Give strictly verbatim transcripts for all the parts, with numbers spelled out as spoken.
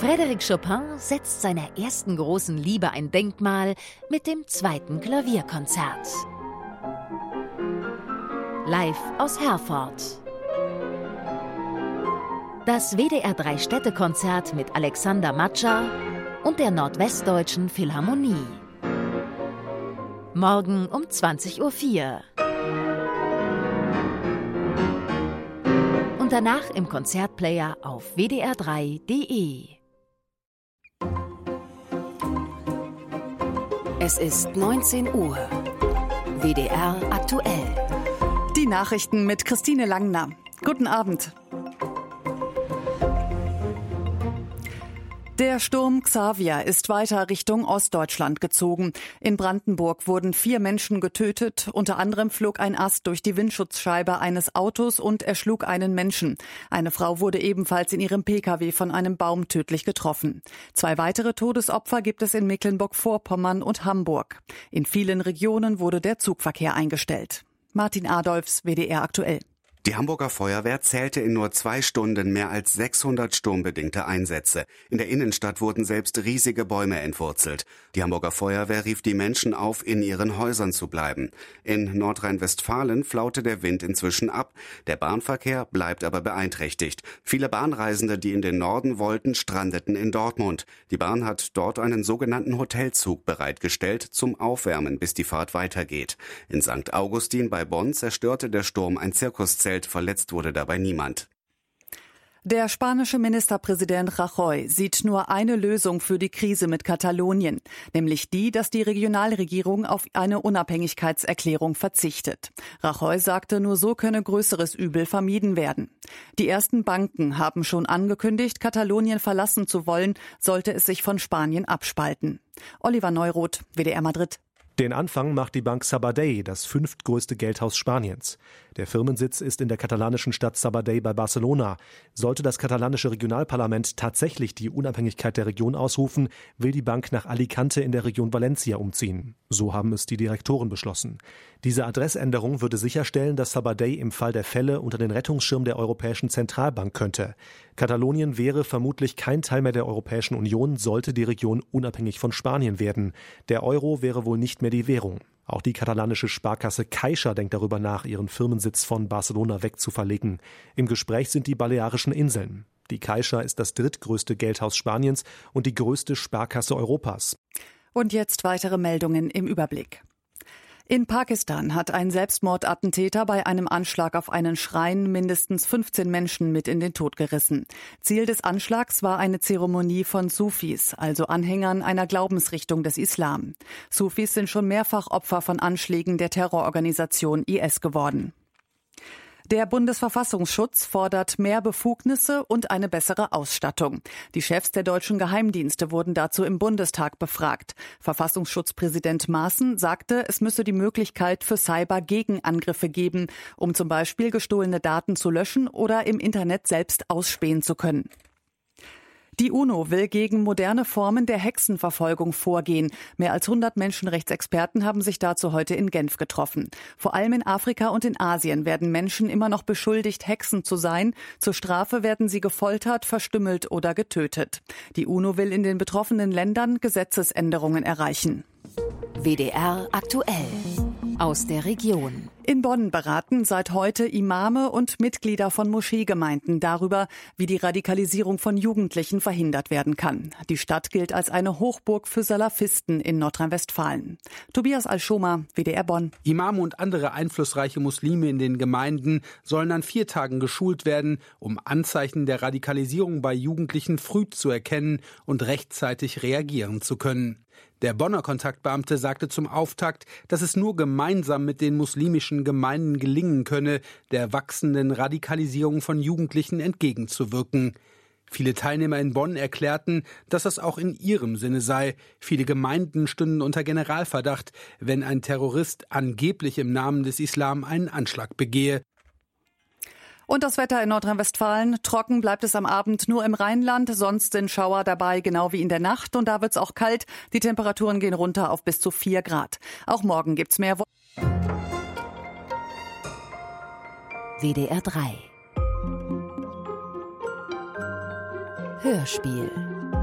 Frédéric Chopin setzt seiner ersten großen Liebe ein Denkmal mit dem zweiten Klavierkonzert. Live aus Herford. Das W D R drei Städtekonzert mit Alexander Matscha und der Nordwestdeutschen Philharmonie. Morgen um zwanzig Uhr vier. Und danach im Konzertplayer auf w d r drei punkt d e. Es ist neunzehn Uhr. W D R aktuell. Die Nachrichten mit Christine Langner. Guten Abend. Der Sturm Xavier ist weiter Richtung Ostdeutschland gezogen. In Brandenburg wurden vier Menschen getötet. Unter anderem flog ein Ast durch die Windschutzscheibe eines Autos und erschlug einen Menschen. Eine Frau wurde ebenfalls in ihrem Pkw von einem Baum tödlich getroffen. Zwei weitere Todesopfer gibt es in Mecklenburg-Vorpommern und Hamburg. In vielen Regionen wurde der Zugverkehr eingestellt. Martin Adolfs, W D R aktuell. Die Hamburger Feuerwehr zählte in nur zwei Stunden mehr als sechshundert sturmbedingte Einsätze. In der Innenstadt wurden selbst riesige Bäume entwurzelt. Die Hamburger Feuerwehr rief die Menschen auf, in ihren Häusern zu bleiben. In Nordrhein-Westfalen flaute der Wind inzwischen ab. Der Bahnverkehr bleibt aber beeinträchtigt. Viele Bahnreisende, die in den Norden wollten, strandeten in Dortmund. Die Bahn hat dort einen sogenannten Hotelzug bereitgestellt zum Aufwärmen, bis die Fahrt weitergeht. In Sankt Augustin bei Bonn zerstörte der Sturm ein Zirkuszelt. Verletzt wurde dabei niemand. Der spanische Ministerpräsident Rajoy sieht nur eine Lösung für die Krise mit Katalonien, nämlich die, dass die Regionalregierung auf eine Unabhängigkeitserklärung verzichtet. Rajoy sagte, nur so könne größeres Übel vermieden werden. Die ersten Banken haben schon angekündigt, Katalonien verlassen zu wollen, sollte es sich von Spanien abspalten. Oliver Neuroth, W D R Madrid. Den Anfang macht die Bank Sabadell, das fünftgrößte Geldhaus Spaniens. Der Firmensitz ist in der katalanischen Stadt Sabadell bei Barcelona. Sollte das katalanische Regionalparlament tatsächlich die Unabhängigkeit der Region ausrufen, will die Bank nach Alicante in der Region Valencia umziehen. So haben es die Direktoren beschlossen. Diese Adressänderung würde sicherstellen, dass Sabadell im Fall der Fälle unter den Rettungsschirm der Europäischen Zentralbank könnte. Katalonien wäre vermutlich kein Teil mehr der Europäischen Union, sollte die Region unabhängig von Spanien werden. Der Euro wäre wohl nicht mehr die Währung. Auch die katalanische Sparkasse Caixa denkt darüber nach, ihren Firmensitz von Barcelona wegzuverlegen. Im Gespräch sind die Balearischen Inseln. Die Caixa ist das drittgrößte Geldhaus Spaniens und die größte Sparkasse Europas. Und jetzt weitere Meldungen im Überblick. In Pakistan hat ein Selbstmordattentäter bei einem Anschlag auf einen Schrein mindestens fünfzehn Menschen mit in den Tod gerissen. Ziel des Anschlags war eine Zeremonie von Sufis, also Anhängern einer Glaubensrichtung des Islam. Sufis sind schon mehrfach Opfer von Anschlägen der Terrororganisation I S geworden. Der Bundesverfassungsschutz fordert mehr Befugnisse und eine bessere Ausstattung. Die Chefs der deutschen Geheimdienste wurden dazu im Bundestag befragt. Verfassungsschutzpräsident Maaßen sagte, es müsse die Möglichkeit für Cyber-Gegenangriffe geben, um zum Beispiel gestohlene Daten zu löschen oder im Internet selbst ausspähen zu können. Die UNO will gegen moderne Formen der Hexenverfolgung vorgehen. Mehr als hundert Menschenrechtsexperten haben sich dazu heute in Genf getroffen. Vor allem in Afrika und in Asien werden Menschen immer noch beschuldigt, Hexen zu sein. Zur Strafe werden sie gefoltert, verstümmelt oder getötet. Die UNO will in den betroffenen Ländern Gesetzesänderungen erreichen. W D R aktuell. Aus der Region. In Bonn beraten seit heute Imame und Mitglieder von Moscheegemeinden darüber, wie die Radikalisierung von Jugendlichen verhindert werden kann. Die Stadt gilt als eine Hochburg für Salafisten in Nordrhein-Westfalen. Tobias Al-Schoma, W D R Bonn. Imame und andere einflussreiche Muslime in den Gemeinden sollen an vier Tagen geschult werden, um Anzeichen der Radikalisierung bei Jugendlichen früh zu erkennen und rechtzeitig reagieren zu können. Der Bonner Kontaktbeamte sagte zum Auftakt, dass es nur gemeinsam mit den muslimischen Gemeinden gelingen könne, der wachsenden Radikalisierung von Jugendlichen entgegenzuwirken. Viele Teilnehmer in Bonn erklärten, dass das auch in ihrem Sinne sei. Viele Gemeinden stünden unter Generalverdacht, wenn ein Terrorist angeblich im Namen des Islam einen Anschlag begehe. Und das Wetter in Nordrhein-Westfalen. Trocken bleibt es am Abend nur im Rheinland. Sonst sind Schauer dabei, genau wie in der Nacht. Und da wird es auch kalt. Die Temperaturen gehen runter auf bis zu vier Grad. Auch morgen gibt's mehr. Wo- W D R drei Hörspiel.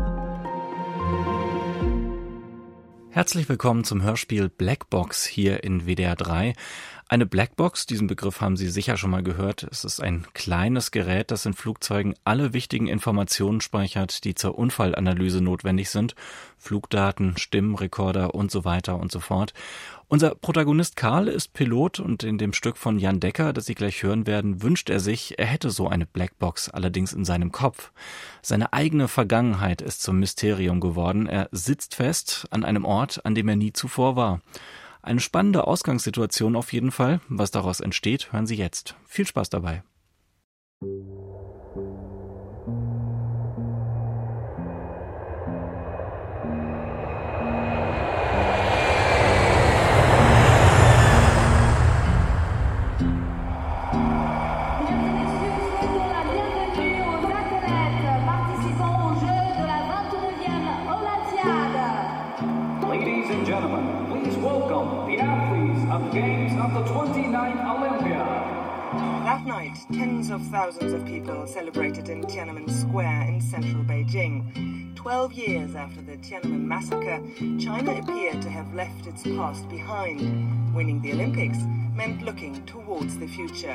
Herzlich willkommen zum Hörspiel Blackbox hier in W D R drei. Eine Blackbox, diesen Begriff haben Sie sicher schon mal gehört. Es ist ein kleines Gerät, das in Flugzeugen alle wichtigen Informationen speichert, die zur Unfallanalyse notwendig sind. Flugdaten, Stimmenrekorder und so weiter und so fort. Unser Protagonist Karl ist Pilot und in dem Stück von Jan Decker, das Sie gleich hören werden, wünscht er sich, er hätte so eine Blackbox, allerdings in seinem Kopf. Seine eigene Vergangenheit ist zum Mysterium geworden. Er sitzt fest an einem Ort, an dem er nie zuvor war. Eine spannende Ausgangssituation auf jeden Fall. Was daraus entsteht, hören Sie jetzt. Viel Spaß dabei. That night, tens of thousands of people celebrated in Tiananmen Square in central Beijing. Twelve years after the Tiananmen massacre, China appeared to have left its past behind. Winning the Olympics meant looking towards the future.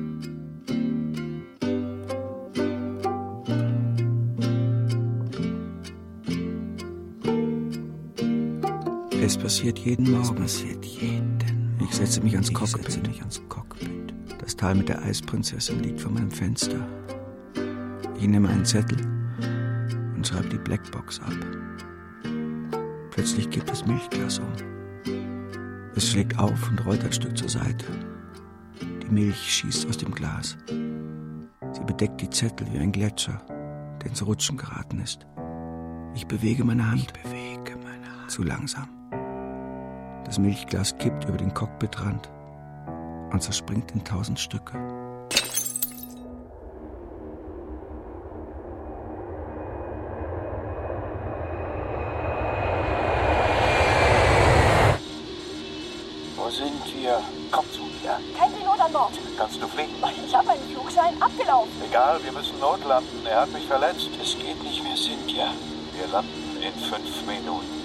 Es passiert jeden Morgen. Es passiert jeden. Ich setze mich ans Cockpit. Mich ans Cockpit. Das Tal mit der Eisprinzessin liegt vor meinem Fenster. Ich nehme einen Zettel und schreibe die Blackbox ab. Plötzlich kippt das Milchglas um. Es schlägt auf und rollt ein Stück zur Seite. Die Milch schießt aus dem Glas. Sie bedeckt die Zettel wie ein Gletscher, der ins Rutschen geraten ist. Ich bewege meine Hand. Ich bewege meine Hand. Zu langsam. Das Milchglas kippt über den Cockpitrand und zerspringt in tausend Stücke. Wo sind wir? Komm zu mir. Kein Pilot an Bord. Kannst du fliegen? Ich habe einen Flugschein abgelaufen. Egal, wir müssen notlanden. Er hat mich verletzt. Es geht nicht mehr, Cynthia. Wir landen in fünf Minuten.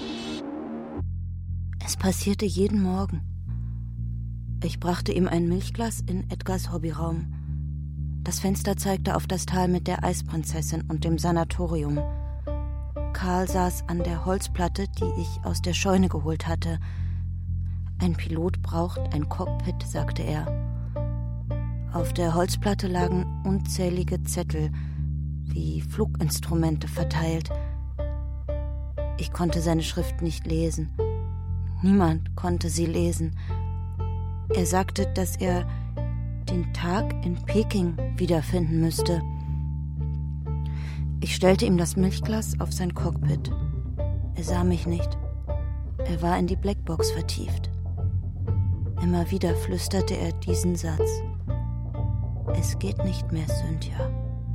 Es passierte jeden Morgen. Ich brachte ihm ein Milchglas in Edgars Hobbyraum. Das Fenster zeigte auf das Tal mit der Eisprinzessin und dem Sanatorium. Karl saß an der Holzplatte, die ich aus der Scheune geholt hatte. Ein Pilot braucht ein Cockpit, sagte er. Auf der Holzplatte lagen unzählige Zettel, wie Fluginstrumente verteilt. Ich konnte seine Schrift nicht lesen. Niemand konnte sie lesen. Er sagte, dass er den Tag in Peking wiederfinden müsste. Ich stellte ihm das Milchglas auf sein Cockpit. Er sah mich nicht. Er war in die Blackbox vertieft. Immer wieder flüsterte er diesen Satz. Es geht nicht mehr, Cynthia.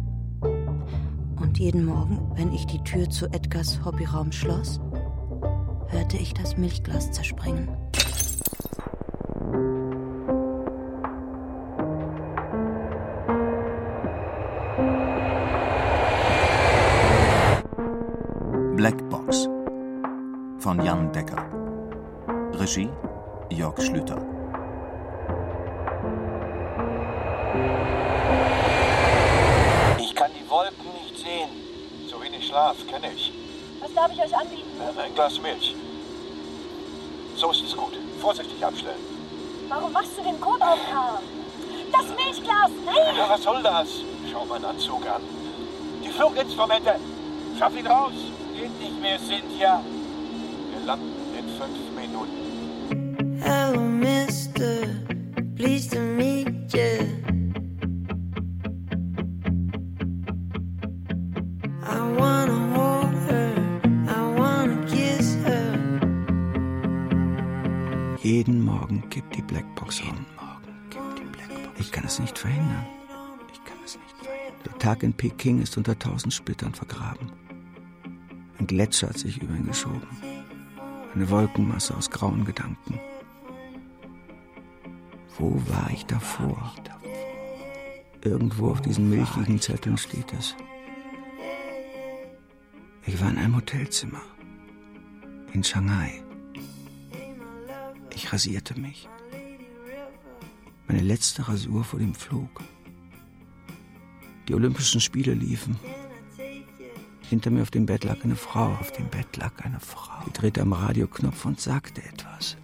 Und jeden Morgen, wenn ich die Tür zu Edgars Hobbyraum schloss, hörte ich das Milchglas zerspringen. Blackbox von Jan Decker. Regie Jörg Schlüter. Ich kann die Wolken nicht sehen. So wenig Schlaf kenne ich. Was darf ich euch anbieten? Ein Glas Milch. So ist es gut. Vorsichtig abstellen. Warum machst du den Code auf, Karl? Das Milchglas! Nein! Ja, was soll das? Schau meinen Anzug an. Die Fluginstrumente! Schaff ihn raus! Geht nicht mehr, Cynthia. Wir landen in fünf Minuten. Hello, Mister. Pleased to meet you. I wanna hold her. I wanna kiss her. Jeden Morgen kippt die Blackbox um. Ich kann es nicht verhindern. Ich kann es nicht verhindern. Der Tag in Peking ist unter tausend Splittern vergraben. Ein Gletscher hat sich über ihn geschoben. Eine Wolkenmasse aus grauen Gedanken. Wo war ich davor? Irgendwo auf diesen milchigen Zetteln steht es. Ich war in einem Hotelzimmer. In Shanghai. Ich rasierte mich. Meine letzte Rasur vor dem Flug. Die Olympischen Spiele liefen. Hinter mir auf dem Bett lag eine Frau. Auf dem Bett lag eine Frau. Die drehte am Radioknopf und sagte etwas.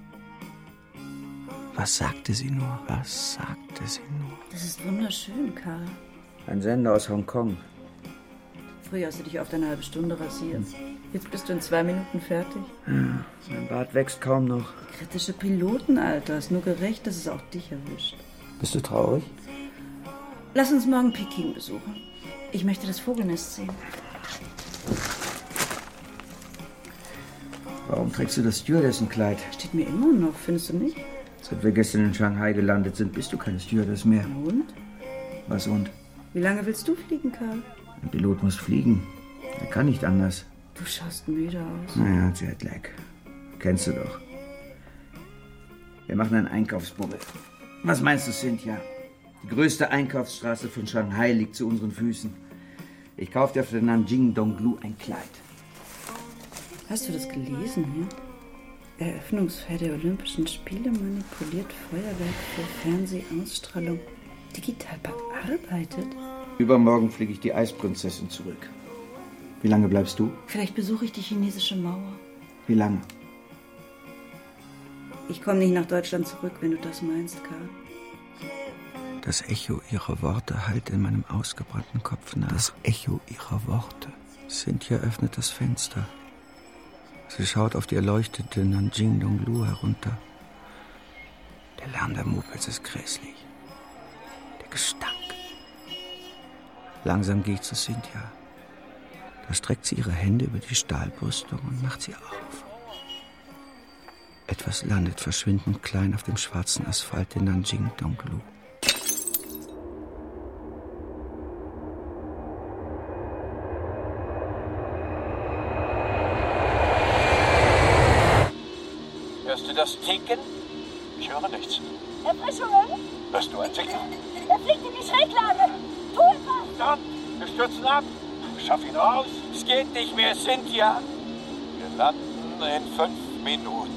Was sagte sie nur? Was sagte sie nur? Das ist wunderschön, Karl. Ein Sender aus Hongkong. Früher hast du dich oft eine halbe Stunde rasiert. Jetzt bist du in zwei Minuten fertig. Ja, mein Bart wächst kaum noch. Kritische Piloten, Alter. Ist nur gerecht, dass es auch dich erwischt. Bist du traurig? Lass uns morgen Peking besuchen. Ich möchte das Vogelnest sehen. Warum trägst du das Stewardessenkleid? Steht mir immer noch, findest du nicht? Seit wir gestern in Shanghai gelandet sind, bist du keine Stewardess mehr. Und? Was und? Wie lange willst du fliegen, Karl? Ein Pilot muss fliegen. Er kann nicht anders. Du schaust müde aus. Naja, Jetlag. Kennst du doch. Wir machen einen Einkaufsbummel. Was meinst du, Cynthia? Die größte Einkaufsstraße von Shanghai liegt zu unseren Füßen. Ich kauf dir auf der Nanjing Donglu ein Kleid. Hast du das gelesen hier? Eröffnungsfeier der Olympischen Spiele manipuliert Feuerwerk für Fernsehausstrahlung digital bearbeitet? Übermorgen fliege ich die Eisprinzessin zurück. Wie lange bleibst du? Vielleicht besuche ich die chinesische Mauer. Wie lange? Ich komme nicht nach Deutschland zurück, wenn du das meinst, Karl. Das Echo ihrer Worte hallt in meinem ausgebrannten Kopf nach. Das Echo ihrer Worte. Cynthia öffnet das Fenster. Sie schaut auf die erleuchtete Nanjing Donglu herunter. Der Lärm der Mopeds ist grässlich. Der Gestank. Langsam gehe ich zu Cynthia. Da streckt sie ihre Hände über die Stahlbrüstung und macht sie auf. Etwas landet verschwindend klein auf dem schwarzen Asphalt der Nanjing Donglu. Hörst du das Ticken? Ich höre nichts. Erfrischungen? Hörst du ein Ticken? Er fliegt in die Schräglage. Tu etwas! Dann, wir stürzen ab. Schaff ihn raus. Es geht nicht mehr, Cynthia. Wir landen in fünf Minuten.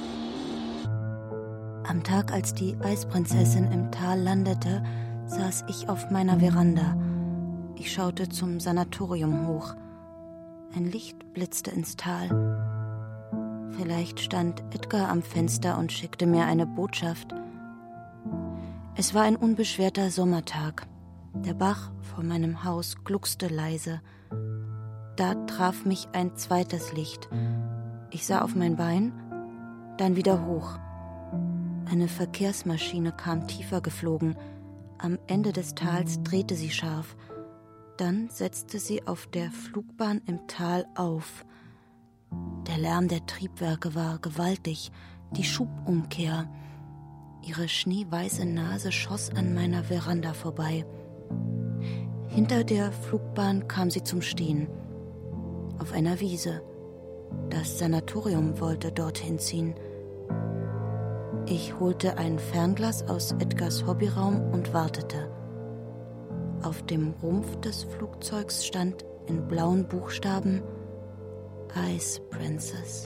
Am Tag, als die Eisprinzessin im Tal landete, saß ich auf meiner Veranda. Ich schaute zum Sanatorium hoch. Ein Licht blitzte ins Tal. Vielleicht stand Edgar am Fenster und schickte mir eine Botschaft. Es war ein unbeschwerter Sommertag. Der Bach vor meinem Haus gluckste leise. Da traf mich ein zweites Licht. Ich sah auf mein Bein, dann wieder hoch. Eine Verkehrsmaschine kam tiefer geflogen. Am Ende des Tals drehte sie scharf. Dann setzte sie auf der Flugbahn im Tal auf. Der Lärm der Triebwerke war gewaltig, die Schubumkehr. Ihre schneeweiße Nase schoss an meiner Veranda vorbei. Hinter der Flugbahn kam sie zum Stehen. Auf einer Wiese. Das Sanatorium wollte dorthin ziehen. Ich holte ein Fernglas aus Edgars Hobbyraum und wartete. Auf dem Rumpf des Flugzeugs stand in blauen Buchstaben Ice Princess.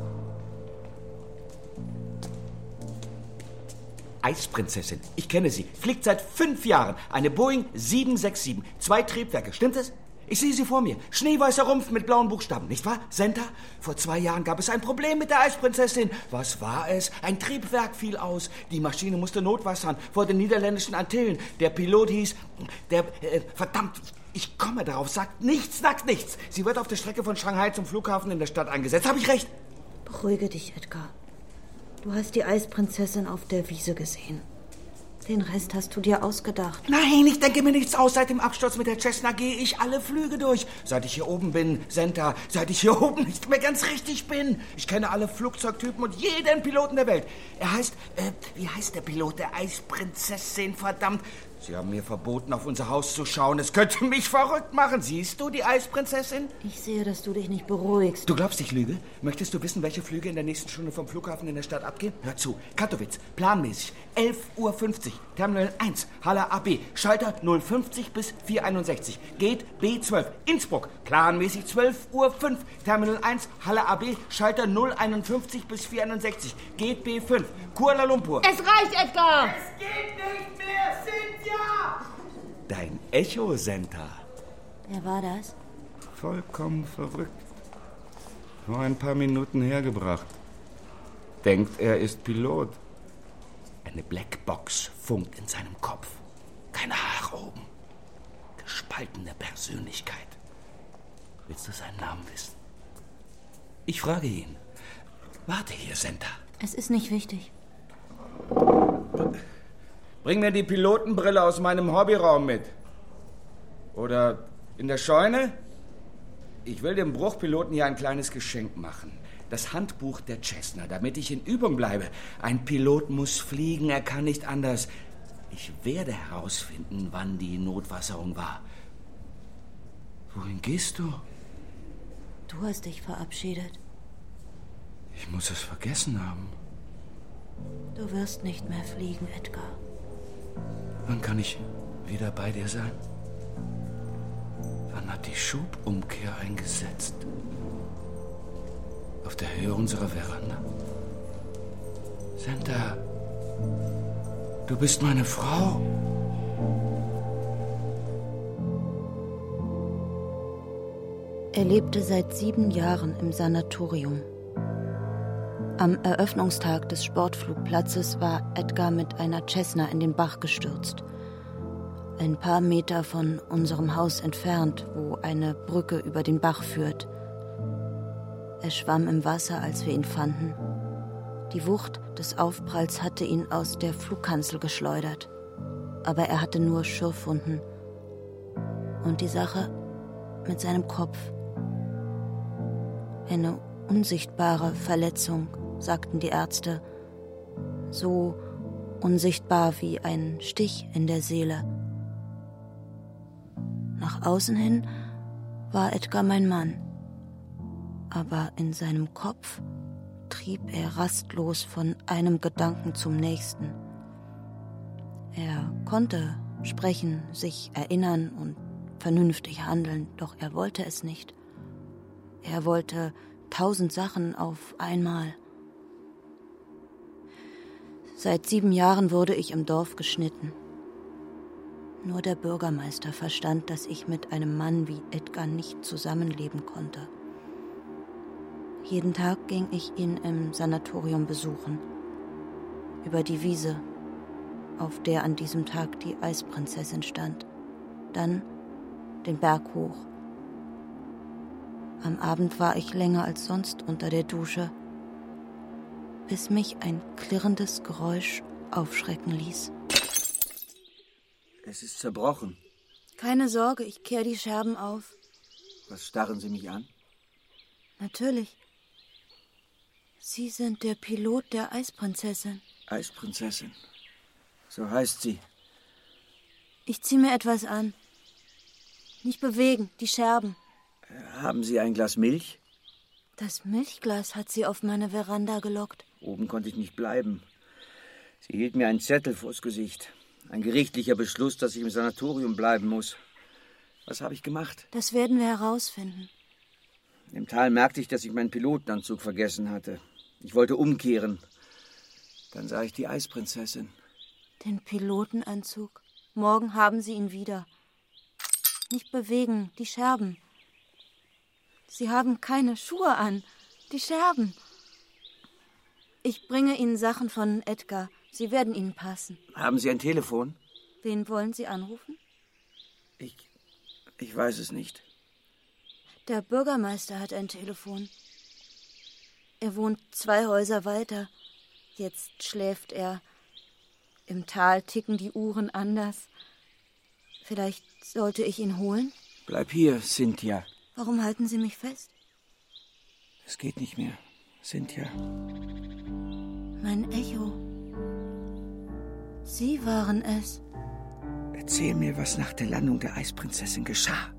Eisprinzessin, ich kenne sie. Fliegt seit fünf Jahren. Eine Boeing sieben sechs sieben. Zwei Triebwerke, stimmt es? Ich sehe sie vor mir. Schneeweißer Rumpf mit blauen Buchstaben, nicht wahr? Center? Vor zwei Jahren gab es ein Problem mit der Eisprinzessin. Was war es? Ein Triebwerk fiel aus. Die Maschine musste notwassern vor den niederländischen Antillen. Der Pilot hieß... Der... Äh, verdammt... Ich komme darauf, sagt nichts, sagt nichts. Sie wird auf der Strecke von Shanghai zum Flughafen in der Stadt eingesetzt. Habe ich recht? Beruhige dich, Edgar. Du hast die Eisprinzessin auf der Wiese gesehen. Den Rest hast du dir ausgedacht. Nein, ich denke mir nichts aus. Seit dem Absturz mit der Cessna gehe ich alle Flüge durch. Seit ich hier oben bin, Center, seit ich hier oben nicht mehr ganz richtig bin. Ich kenne alle Flugzeugtypen und jeden Piloten der Welt. Er heißt, äh, wie heißt der Pilot der Eisprinzessin? Verdammt, Sie haben mir verboten, auf unser Haus zu schauen. Es könnte mich verrückt machen. Siehst du die Eisprinzessin? Ich sehe, dass du dich nicht beruhigst. Du glaubst, ich lüge? Möchtest du wissen, welche Flüge in der nächsten Stunde vom Flughafen in der Stadt abgehen? Hör zu. Katowice, planmäßig, elf Uhr fünfzig. Terminal eins, Halle A B. Schalter null fünfzig bis vier einundsechzig. Geht B zwölf. Innsbruck, planmäßig zwölf Uhr fünf. Terminal eins, Halle A B. Schalter null einundfünfzig bis vier einundsechzig. Geht B fünf. Kuala Lumpur. Es reicht, Edgar! Es geht nicht mehr, Cynthia! Dein Echo, Senta. Wer war das? Vollkommen verrückt. Vor ein paar Minuten hergebracht. Denkt, er ist Pilot. Eine Blackbox funkt in seinem Kopf. Keine Haare oben. Gespaltene Persönlichkeit. Willst du seinen Namen wissen? Ich frage ihn. Warte hier, Senta. Es ist nicht wichtig. Bring mir die Pilotenbrille aus meinem Hobbyraum mit. Oder in der Scheune? Ich will dem Bruchpiloten hier ein kleines Geschenk machen. Das Handbuch der Cessna, damit ich in Übung bleibe. Ein Pilot muss fliegen, er kann nicht anders. Ich werde herausfinden, wann die Notwasserung war. Wohin gehst du? Du hast dich verabschiedet. Ich muss es vergessen haben. Du wirst nicht mehr fliegen, Edgar. Wann kann ich wieder bei dir sein? Wann hat die Schubumkehr eingesetzt? Auf der Höhe unserer Veranda? Senta, du bist meine Frau. Er lebte seit sieben Jahren im Sanatorium. Am Eröffnungstag des Sportflugplatzes war Edgar mit einer Cessna in den Bach gestürzt. Ein paar Meter von unserem Haus entfernt, wo eine Brücke über den Bach führt. Er schwamm im Wasser, als wir ihn fanden. Die Wucht des Aufpralls hatte ihn aus der Flugkanzel geschleudert. Aber er hatte nur Schürfwunden. Und die Sache mit seinem Kopf. Eine unsichtbare Verletzung, sagten die Ärzte. So unsichtbar wie ein Stich in der Seele. Nach außen hin war Edgar mein Mann. Aber in seinem Kopf trieb er rastlos von einem Gedanken zum nächsten. Er konnte sprechen, sich erinnern und vernünftig handeln, doch er wollte es nicht. Er wollte tausend Sachen auf einmal. Seit sieben Jahren wurde ich im Dorf geschnitten. Nur der Bürgermeister verstand, dass ich mit einem Mann wie Edgar nicht zusammenleben konnte. Jeden Tag ging ich ihn im Sanatorium besuchen. Über die Wiese, auf der an diesem Tag die Eisprinzessin stand. Dann den Berg hoch. Am Abend war ich länger als sonst unter der Dusche, bis mich ein klirrendes Geräusch aufschrecken ließ. Es ist zerbrochen. Keine Sorge, ich kehre die Scherben auf. Was starren Sie mich an? Natürlich. Sie sind der Pilot der Eisprinzessin. Eisprinzessin. So heißt sie. Ich ziehe mir etwas an. Nicht bewegen, die Scherben. Haben Sie ein Glas Milch? Das Milchglas hat sie auf meine Veranda gelockt. Oben konnte ich nicht bleiben. Sie hielt mir einen Zettel vors Gesicht. Ein gerichtlicher Beschluss, dass ich im Sanatorium bleiben muss. Was habe ich gemacht? Das werden wir herausfinden. Im Tal merkte ich, dass ich meinen Pilotenanzug vergessen hatte. Ich wollte umkehren. Dann sah ich die Eisprinzessin. Den Pilotenanzug. Morgen haben Sie ihn wieder. Nicht bewegen, die Scherben. Sie haben keine Schuhe an. Die Scherben. Ich bringe Ihnen Sachen von Edgar. Sie werden Ihnen passen. Haben Sie ein Telefon? Wen wollen Sie anrufen? Ich... ich weiß es nicht. Der Bürgermeister hat ein Telefon. Er wohnt zwei Häuser weiter. Jetzt schläft er. Im Tal ticken die Uhren anders. Vielleicht sollte ich ihn holen? Bleib hier, Cynthia. Warum halten Sie mich fest? Es geht nicht mehr, Cynthia. Mein Echo. Sie waren es. Erzähl mir, was nach der Landung der Eisprinzessin geschah.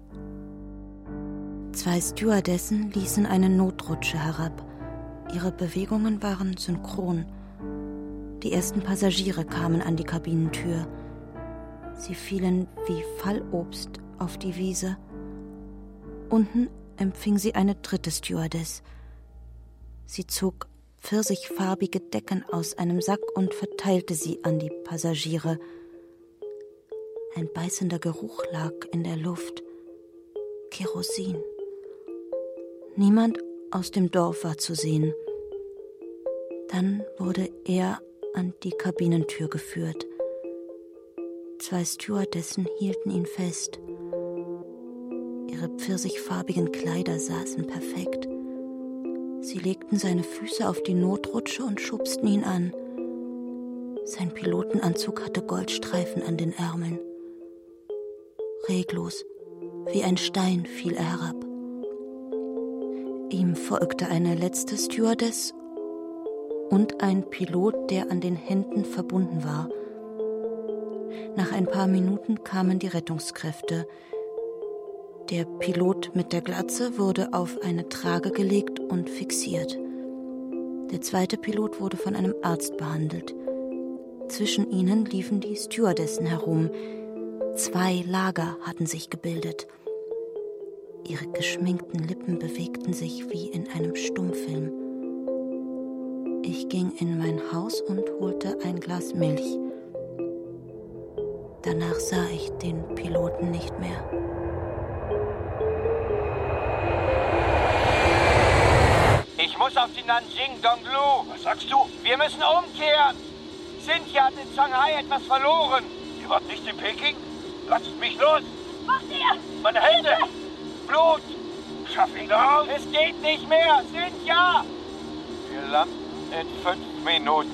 Zwei Stewardessen ließen eine Notrutsche herab. Ihre Bewegungen waren synchron. Die ersten Passagiere kamen an die Kabinentür. Sie fielen wie Fallobst auf die Wiese. Unten empfing sie eine dritte Stewardess. Sie zog pfirsichfarbige Decken aus einem Sack und verteilte sie an die Passagiere. Ein beißender Geruch lag in der Luft. Kerosin. Niemand aus dem Dorf war zu sehen. Dann wurde er an die Kabinentür geführt. Zwei Stewardessen hielten ihn fest. Ihre pfirsichfarbigen Kleider saßen perfekt. Sie legten seine Füße auf die Notrutsche und schubsten ihn an. Sein Pilotenanzug hatte Goldstreifen an den Ärmeln. Reglos, wie ein Stein, fiel er herab. Ihm folgte eine letzte Stewardess und ein Pilot, der an den Händen verbunden war. Nach ein paar Minuten kamen die Rettungskräfte. Der Pilot mit der Glatze wurde auf eine Trage gelegt und fixiert. Der zweite Pilot wurde von einem Arzt behandelt. Zwischen ihnen liefen die Stewardessen herum. Zwei Lager hatten sich gebildet. Ihre geschminkten Lippen bewegten sich wie in einem Stummfilm. Ich ging in mein Haus und holte ein Glas Milch. Danach sah ich den Piloten nicht mehr. Ich muss auf die Nanjing Donglu. Was sagst du? Wir müssen umkehren. Cynthia hat in Shanghai etwas verloren. Ihr wart nicht in Peking? Lasst mich los. Macht ihr? Meine Hände. Blut. Schaff ihn raus. Es geht nicht mehr. Cynthia. Wir landen in fünf Minuten.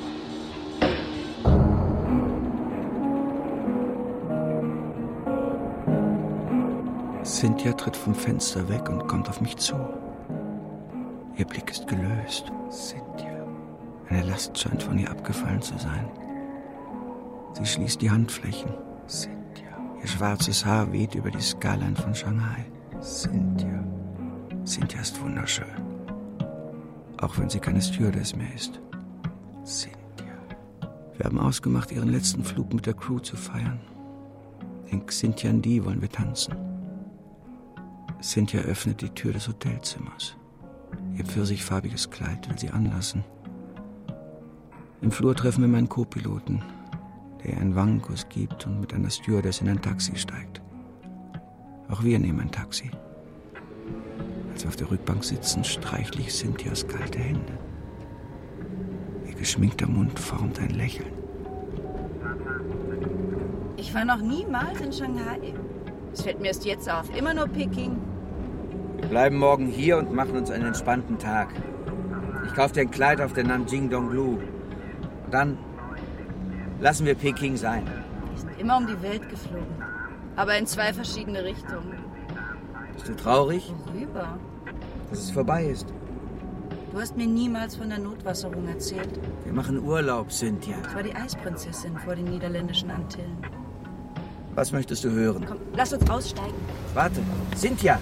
Cynthia tritt vom Fenster weg und kommt auf mich zu. Ihr Blick ist gelöst. Cynthia. Eine Last scheint von ihr abgefallen zu sein. Sie schließt die Handflächen. Cynthia. Ihr schwarzes Haar weht über die Skyline von Shanghai. Cynthia. Cynthia ist wunderschön. Auch wenn sie keine Stewardess mehr ist. Cynthia. Wir haben ausgemacht, ihren letzten Flug mit der Crew zu feiern. In Xintiandi wollen wir tanzen. Cynthia öffnet die Tür des Hotelzimmers. Ihr pfirsichfarbiges Kleid will sie anlassen. Im Flur treffen wir meinen Co-Piloten, der ihr einen Wangenkuss gibt und mit einer Stewardess in ein Taxi steigt. Auch wir nehmen ein Taxi. Als wir auf der Rückbank sitzen, streichle ich Cynthias kalte Hände. Ihr geschminkter Mund formt ein Lächeln. Ich war noch niemals in Shanghai. Es fällt mir erst jetzt auf. Immer nur Peking. Wir bleiben morgen hier und machen uns einen entspannten Tag. Ich kaufe dir ein Kleid auf der Nanjing Donglu. Und dann lassen wir Peking sein. Wir sind immer um die Welt geflogen. Aber in zwei verschiedene Richtungen. Bist du traurig? Worüber? Dass es vorbei ist. Du hast mir niemals von der Notwasserung erzählt. Wir machen Urlaub, Cynthia. Ich war die Eisprinzessin vor den niederländischen Antillen. Was möchtest du hören? Komm, lass uns aussteigen. Warte, Cynthia!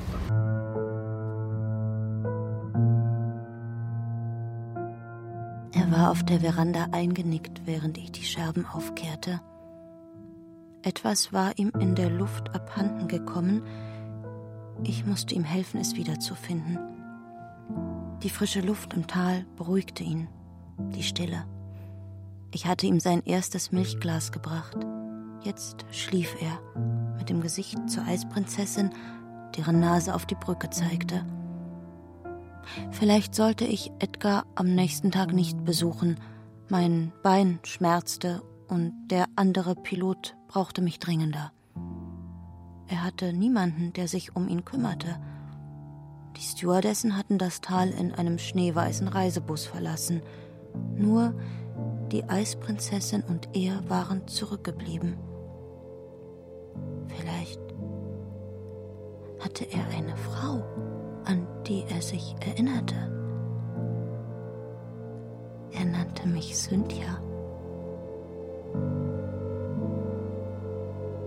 Er war auf der Veranda eingenickt, während ich die Scherben aufkehrte. Etwas war ihm in der Luft abhanden gekommen. Ich musste ihm helfen, es wiederzufinden. Die frische Luft im Tal beruhigte ihn, die Stille. Ich hatte ihm sein erstes Milchglas gebracht. Jetzt schlief er, mit dem Gesicht zur Eisprinzessin, deren Nase auf die Brücke zeigte. Vielleicht sollte ich Edgar am nächsten Tag nicht besuchen. Mein Bein schmerzte und der andere Pilot brauchte mich dringender. Er hatte niemanden, der sich um ihn kümmerte. Die Stewardessen hatten das Tal in einem schneeweißen Reisebus verlassen. Nur die Eisprinzessin und er waren zurückgeblieben. Vielleicht hatte er eine Frau, an die er sich erinnerte. Er nannte mich Cynthia.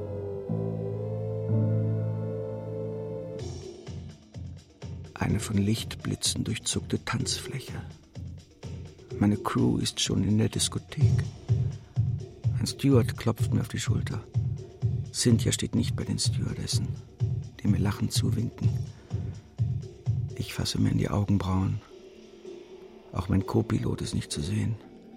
Eine von Lichtblitzen durchzuckte Tanzfläche. Meine Crew ist schon in der Diskothek. Ein Steward klopft mir auf die Schulter. Cynthia steht nicht bei den Stewardessen, die mir lachend zuwinken. Ich fasse mir in die Augenbrauen. Auch mein Co-Pilot ist nicht zu sehen.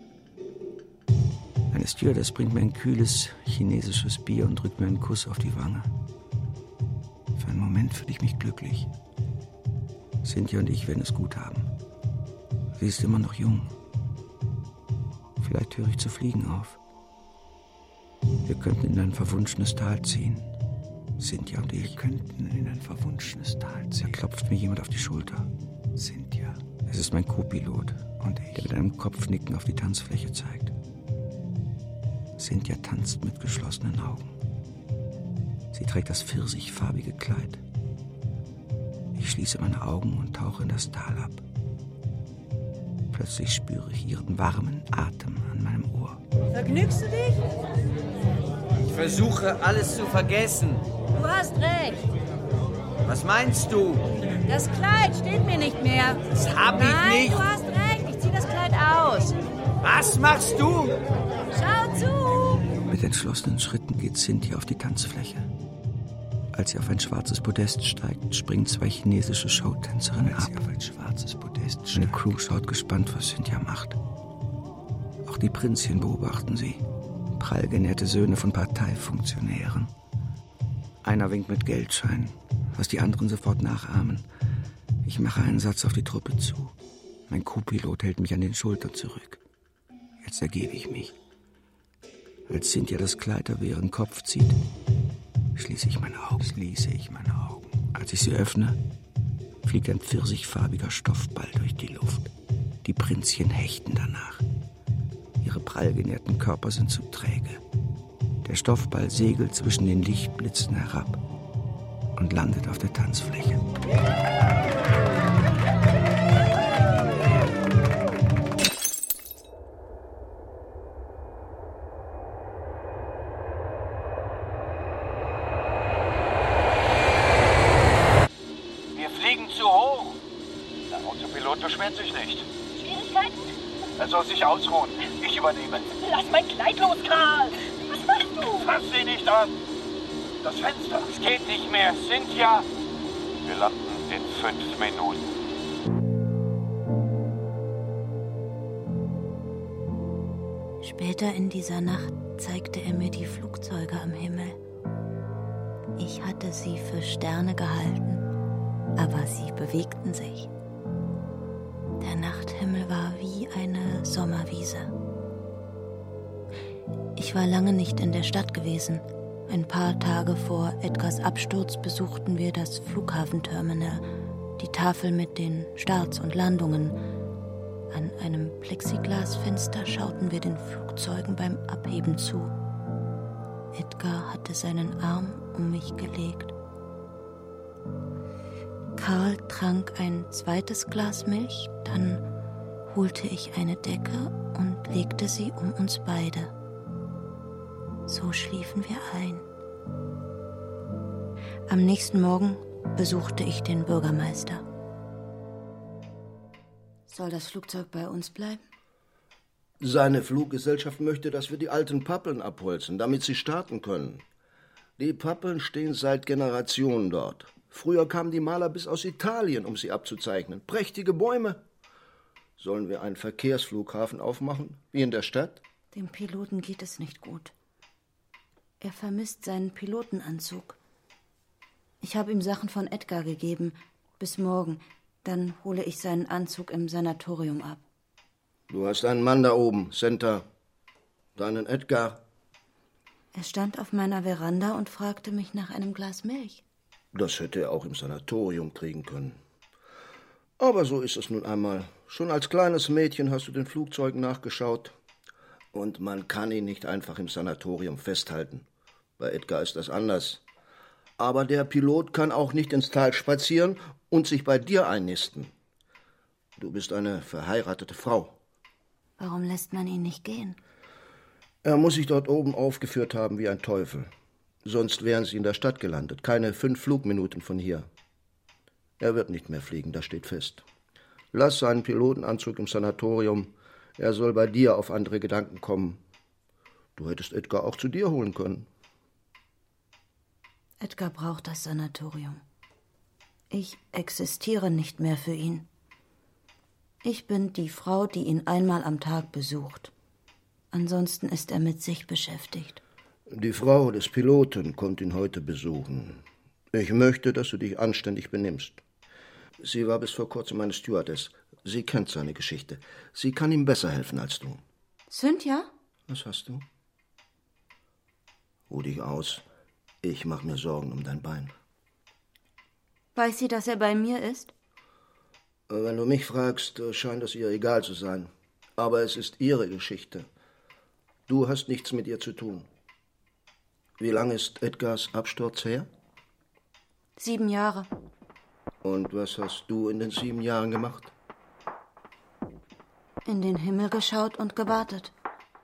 Eine Stewardess bringt mir ein kühles chinesisches Bier und drückt mir einen Kuss auf die Wange. Für einen Moment fühle ich mich glücklich. Cynthia und ich werden es gut haben. Sie ist immer noch jung. Vielleicht höre ich zu fliegen auf. Wir könnten in ein verwunschenes Tal ziehen. Cynthia und ich. Wir könnten in ein verwunschenes Tal ziehen. Da klopft mir jemand auf die Schulter. Cynthia. Es ist mein Co-Pilot und ich, der mit einem Kopfnicken auf die Tanzfläche zeigt. Cynthia tanzt mit geschlossenen Augen. Sie trägt das pfirsichfarbige Kleid. Ich schließe meine Augen und tauche in das Tal ab. Plötzlich spüre ich ihren warmen Atem an meinem Ohr. Vergnügst du dich? Ich versuche, alles zu vergessen. Du hast recht. Was meinst du? Das Kleid steht mir nicht mehr. Das hab ich Nein, nicht. du hast recht. Ich zieh das Kleid aus. Was machst du? Schau zu! Mit entschlossenen Schritten geht Cynthia auf die Tanzfläche. Als sie auf ein schwarzes Podest steigt, springen zwei chinesische Showtänzerinnen ab. Auf ein schwarzes Podest Eine Crew schaut gespannt, was Cynthia macht. Auch die Prinzchen beobachten sie. Prall genährte Söhne von Parteifunktionären. Einer winkt mit Geldscheinen, was die anderen sofort nachahmen. Ich mache einen Satz auf die Truppe zu. Mein Co-Pilot hält mich an den Schultern zurück. Jetzt ergebe ich mich. Als Cynthia das Kleid über ihren Kopf zieht, schließe ich meine Augen. Schließe ich meine Augen. Als ich sie öffne, fliegt ein pfirsichfarbiger Stoffball durch die Luft. Die Prinzchen hechten danach. Ihre prall genährten Körper sind zu träge. Der Stoffball segelt zwischen den Lichtblitzen herab und landet auf der Tanzfläche. Wir fliegen zu hoch. Der Autopilot beschwert sich nicht. Schwierigkeiten? Er soll sich ausruhen. Ich übernehme. Lass mein Kleid los, Karl! Was machst du? Fass sie nicht an! Das Fenster! Es geht nicht mehr. Cynthia! Wir landen in fünf Minuten. Später in dieser Nacht zeigte er mir die Flugzeuge am Himmel. Ich hatte sie für Sterne gehalten, aber sie bewegten sich. Der Nachthimmel war wie eine Sommerwiese. Ich war lange nicht in der Stadt gewesen. Ein paar Tage vor Edgars Absturz besuchten wir das Flughafenterminal, die Tafel mit den Starts und Landungen. An einem Plexiglasfenster schauten wir den Flugzeugen beim Abheben zu. Edgar hatte seinen Arm um mich gelegt. Karl trank ein zweites Glas Milch, dann holte ich eine Decke und legte sie um uns beide. So schliefen wir ein. Am nächsten Morgen besuchte ich den Bürgermeister. Soll das Flugzeug bei uns bleiben? Seine Fluggesellschaft möchte, dass wir die alten Pappeln abholzen, damit sie starten können. Die Pappeln stehen seit Generationen dort. Früher kamen die Maler bis aus Italien, um sie abzuzeichnen. Prächtige Bäume. Sollen wir einen Verkehrsflughafen aufmachen, wie in der Stadt? Dem Piloten geht es nicht gut. Er vermisst seinen Pilotenanzug. Ich habe ihm Sachen von Edgar gegeben. Bis morgen. Dann hole ich seinen Anzug im Sanatorium ab. Du hast einen Mann da oben, Center. Deinen Edgar. Er stand auf meiner Veranda und fragte mich nach einem Glas Milch. Das hätte er auch im Sanatorium kriegen können. Aber so ist es nun einmal. Schon als kleines Mädchen hast du den Flugzeugen nachgeschaut. Und man kann ihn nicht einfach im Sanatorium festhalten. Bei Edgar ist das anders. Aber der Pilot kann auch nicht ins Tal spazieren und sich bei dir einnisten. Du bist eine verheiratete Frau. Warum lässt man ihn nicht gehen? Er muss sich dort oben aufgeführt haben wie ein Teufel. Sonst wären sie in der Stadt gelandet. Keine fünf Flugminuten von hier. Er wird nicht mehr fliegen, das steht fest. Lass seinen Pilotenanzug im Sanatorium. Er soll bei dir auf andere Gedanken kommen. Du hättest Edgar auch zu dir holen können. Edgar braucht das Sanatorium. Ich existiere nicht mehr für ihn. Ich bin die Frau, die ihn einmal am Tag besucht. Ansonsten ist er mit sich beschäftigt. Die Frau des Piloten kommt ihn heute besuchen. Ich möchte, dass du dich anständig benimmst. Sie war bis vor kurzem eine Stewardess. Sie kennt seine Geschichte. Sie kann ihm besser helfen als du. Cynthia? Was hast du? Ruh dich aus. Ich mache mir Sorgen um dein Bein. Weiß sie, dass er bei mir ist? Wenn du mich fragst, scheint es ihr egal zu sein. Aber es ist ihre Geschichte. Du hast nichts mit ihr zu tun. Wie lange ist Edgars Absturz her? Sieben Jahre. Und was hast du in den sieben Jahren gemacht? In den Himmel geschaut und gewartet.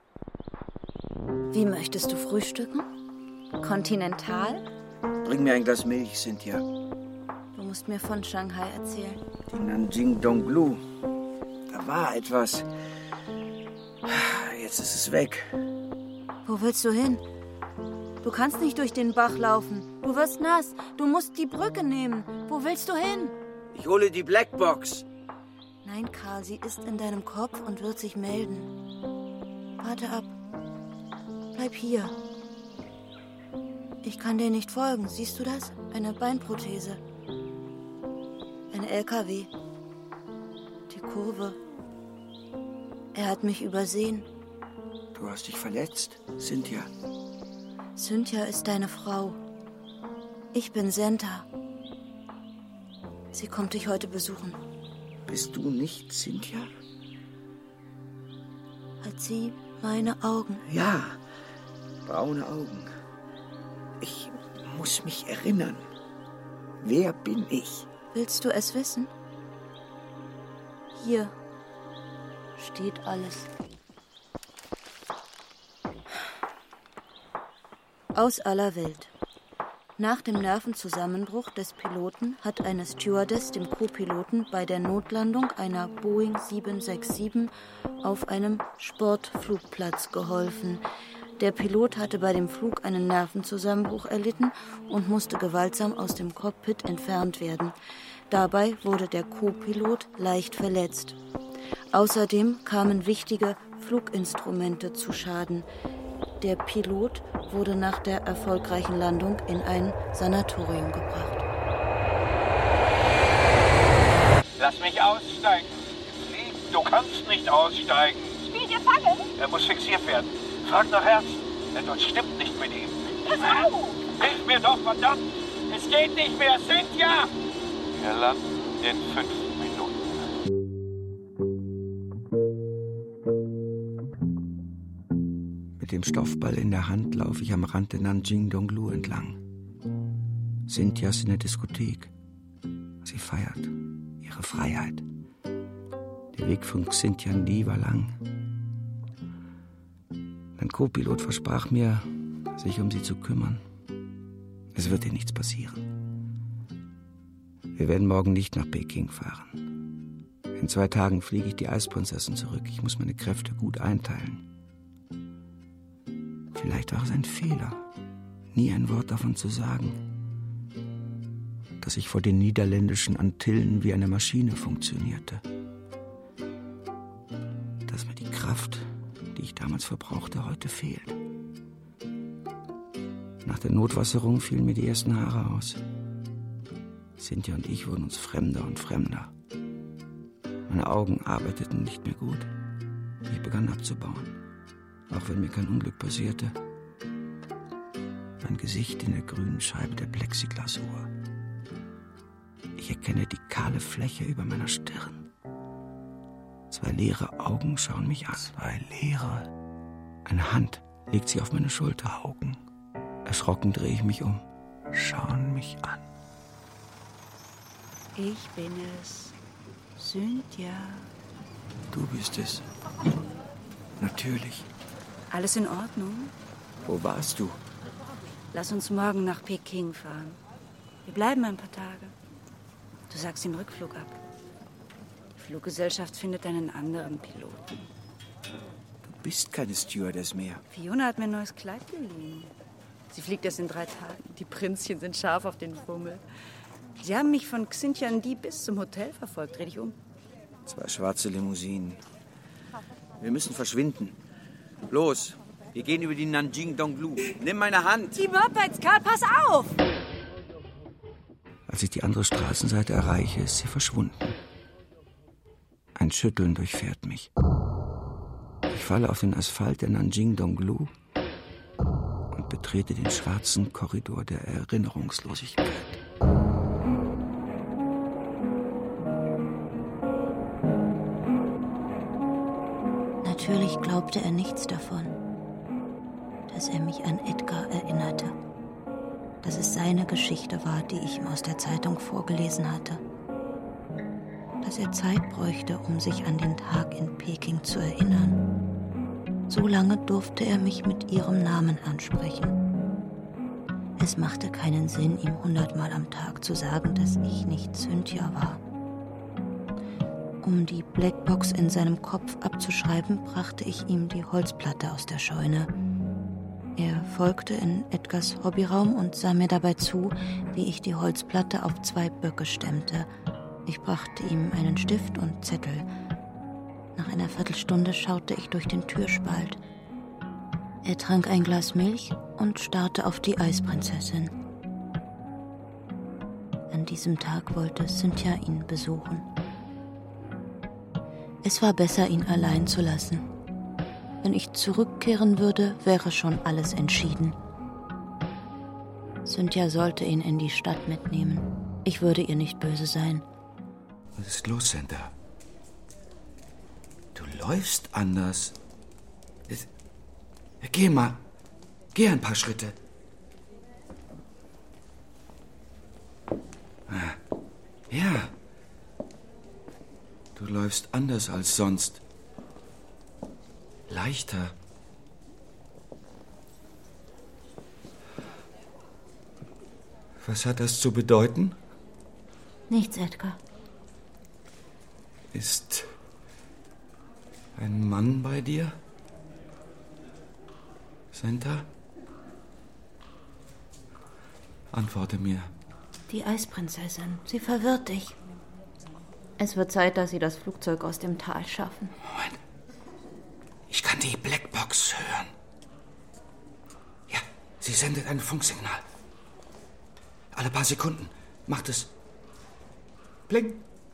Wie möchtest du frühstücken? Kontinental? Bring mir ein Glas Milch, Cynthia. Du musst mir von Shanghai erzählen. Die Nanjing Dongglu. Da war etwas. Jetzt ist es weg. Wo willst du hin? Du kannst nicht durch den Bach laufen. Du wirst nass. Du musst die Brücke nehmen. Wo willst du hin? Ich hole die Blackbox. Nein, Karl, sie ist in deinem Kopf und wird sich melden. Warte ab. Bleib hier. Ich kann dir nicht folgen. Siehst du das? Eine Beinprothese. Ein L K W. Die Kurve. Er hat mich übersehen. Du hast dich verletzt, Cynthia. Cynthia ist deine Frau. Ich bin Senta. Sie kommt dich heute besuchen. Bist du nicht Cynthia? Hat sie meine Augen? Ja, braune Augen. Ich muss mich erinnern. Wer bin ich? Willst du es wissen? Hier steht alles. Aus aller Welt. Nach dem Nervenzusammenbruch des Piloten hat eine Stewardess dem Co-Piloten bei der Notlandung einer Boeing sieben sechs sieben auf einem Sportflugplatz geholfen. Der Pilot hatte bei dem Flug einen Nervenzusammenbruch erlitten und musste gewaltsam aus dem Cockpit entfernt werden. Dabei wurde der Co-Pilot leicht verletzt. Außerdem kamen wichtige Fluginstrumente zu Schaden. Der Pilot wurde nach der erfolgreichen Landung in ein Sanatorium gebracht. Lass mich aussteigen. Du kannst nicht aussteigen. Spielt ihr Fackel? Er muss fixiert werden. Frag nach Ärzten. Etwas stimmt nicht mit ihm. Pass auf! Hilf mir doch, verdammt! Es geht nicht mehr, Cynthia! Wir landen in fünf Minuten. Mit dem Stoffball in der Hand laufe ich am Rand der Nanjing Dongglu entlang. Cynthia ist in der Diskothek. Sie feiert ihre Freiheit. Der Weg von Xintian Li war lang. Mein Co-Pilot versprach mir, sich um sie zu kümmern. Es wird ihr nichts passieren. Wir werden morgen nicht nach Peking fahren. In zwei Tagen fliege ich die Eisprinzessin zurück. Ich muss meine Kräfte gut einteilen. Vielleicht war es ein Fehler, nie ein Wort davon zu sagen, dass ich vor den niederländischen Antillen wie eine Maschine funktionierte. Dass mir die Kraft, die ich damals verbrauchte, heute fehlt. Nach der Notwasserung fielen mir die ersten Haare aus. Cynthia und ich wurden uns fremder und fremder. Meine Augen arbeiteten nicht mehr gut. Ich begann abzubauen, auch wenn mir kein Unglück passierte. Mein Gesicht in der grünen Scheibe der Plexiglasur. Ich erkenne die kahle Fläche über meiner Stirn. Zwei leere Augen schauen mich an. Zwei leere. Eine Hand legt sie auf meine Schulter. Augen. Erschrocken drehe ich mich um. Schauen mich an. Ich bin es, Cynthia. Du bist es. Natürlich. Alles in Ordnung? Wo warst du? Lass uns morgen nach Peking fahren. Wir bleiben ein paar Tage. Du sagst den Rückflug ab. Die Fluggesellschaft findet einen anderen Piloten. Du bist keine Stewardess mehr. Fiona hat mir ein neues Kleid geliehen. Sie fliegt erst in drei Tagen. Die Prinzchen sind scharf auf den Fummel. Sie haben mich von Xintiandi bis zum Hotel verfolgt. Dreh dich um. Zwei schwarze Limousinen. Wir müssen verschwinden. Los, wir gehen über die Nanjing Donglu. Nimm meine Hand. Die Mopeds, Karl, pass auf! Als ich die andere Straßenseite erreiche, ist sie verschwunden. Ein Schütteln durchfährt mich. Ich falle auf den Asphalt der Nanjing Donglu und betrete den schwarzen Korridor der Erinnerungslosigkeit. Natürlich glaubte er nichts davon, dass er mich an Edgar erinnerte, dass es seine Geschichte war, die ich ihm aus der Zeitung vorgelesen hatte, dass er Zeit bräuchte, um sich an den Tag in Peking zu erinnern. So lange durfte er mich mit ihrem Namen ansprechen. Es machte keinen Sinn, ihm hundertmal am Tag zu sagen, dass ich nicht Cynthia war. Um die Blackbox in seinem Kopf abzuschreiben, brachte ich ihm die Holzplatte aus der Scheune. Er folgte in Edgars Hobbyraum und sah mir dabei zu, wie ich die Holzplatte auf zwei Böcke stemmte. Ich brachte ihm einen Stift und Zettel. Nach einer Viertelstunde schaute ich durch den Türspalt. Er trank ein Glas Milch und starrte auf die Eisprinzessin. An diesem Tag wollte Cynthia ihn besuchen. Es war besser, ihn allein zu lassen. Wenn ich zurückkehren würde, wäre schon alles entschieden. Cynthia sollte ihn in die Stadt mitnehmen. Ich würde ihr nicht böse sein. Was ist los, Senta? Du läufst anders. Geh mal. Geh ein paar Schritte. Ja. Du läufst anders als sonst. Leichter. Was hat das zu bedeuten? Nichts, Edgar. Ist ein Mann bei dir? Senta? Antworte mir. Die Eisprinzessin. Sie verwirrt dich. Es wird Zeit, dass sie das Flugzeug aus dem Tal schaffen. Moment. Ich kann die Blackbox hören. Ja, sie sendet ein Funksignal. Alle paar Sekunden macht es Bling.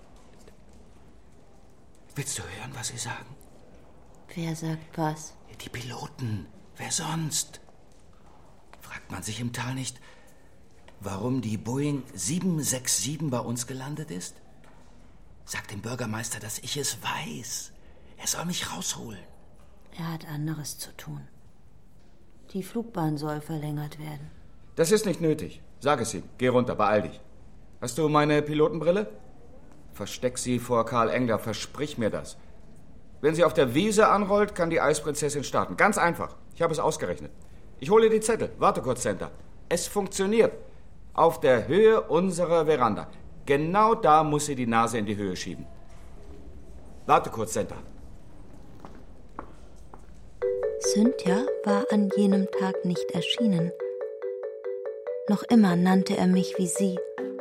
Willst du hören, was sie sagen? Wer sagt was? Die Piloten. Wer sonst? Fragt man sich im Tal nicht, warum die Boeing sieben sechs sieben bei uns gelandet ist? Sag dem Bürgermeister, dass ich es weiß. Er soll mich rausholen. Er hat anderes zu tun. Die Flugbahn soll verlängert werden. Das ist nicht nötig. Sag es ihm. Geh runter, beeil dich. Hast du meine Pilotenbrille? Versteck sie vor Karl Engler, versprich mir das. Wenn sie auf der Wiese anrollt, kann die Eisprinzessin starten. Ganz einfach. Ich habe es ausgerechnet. Ich hole die Zettel. Warte kurz, Senta. Es funktioniert. Auf der Höhe unserer Veranda. Genau da muss sie die Nase in die Höhe schieben. Warte kurz, Senta. Cynthia war an jenem Tag nicht erschienen. Noch immer nannte er mich wie sie.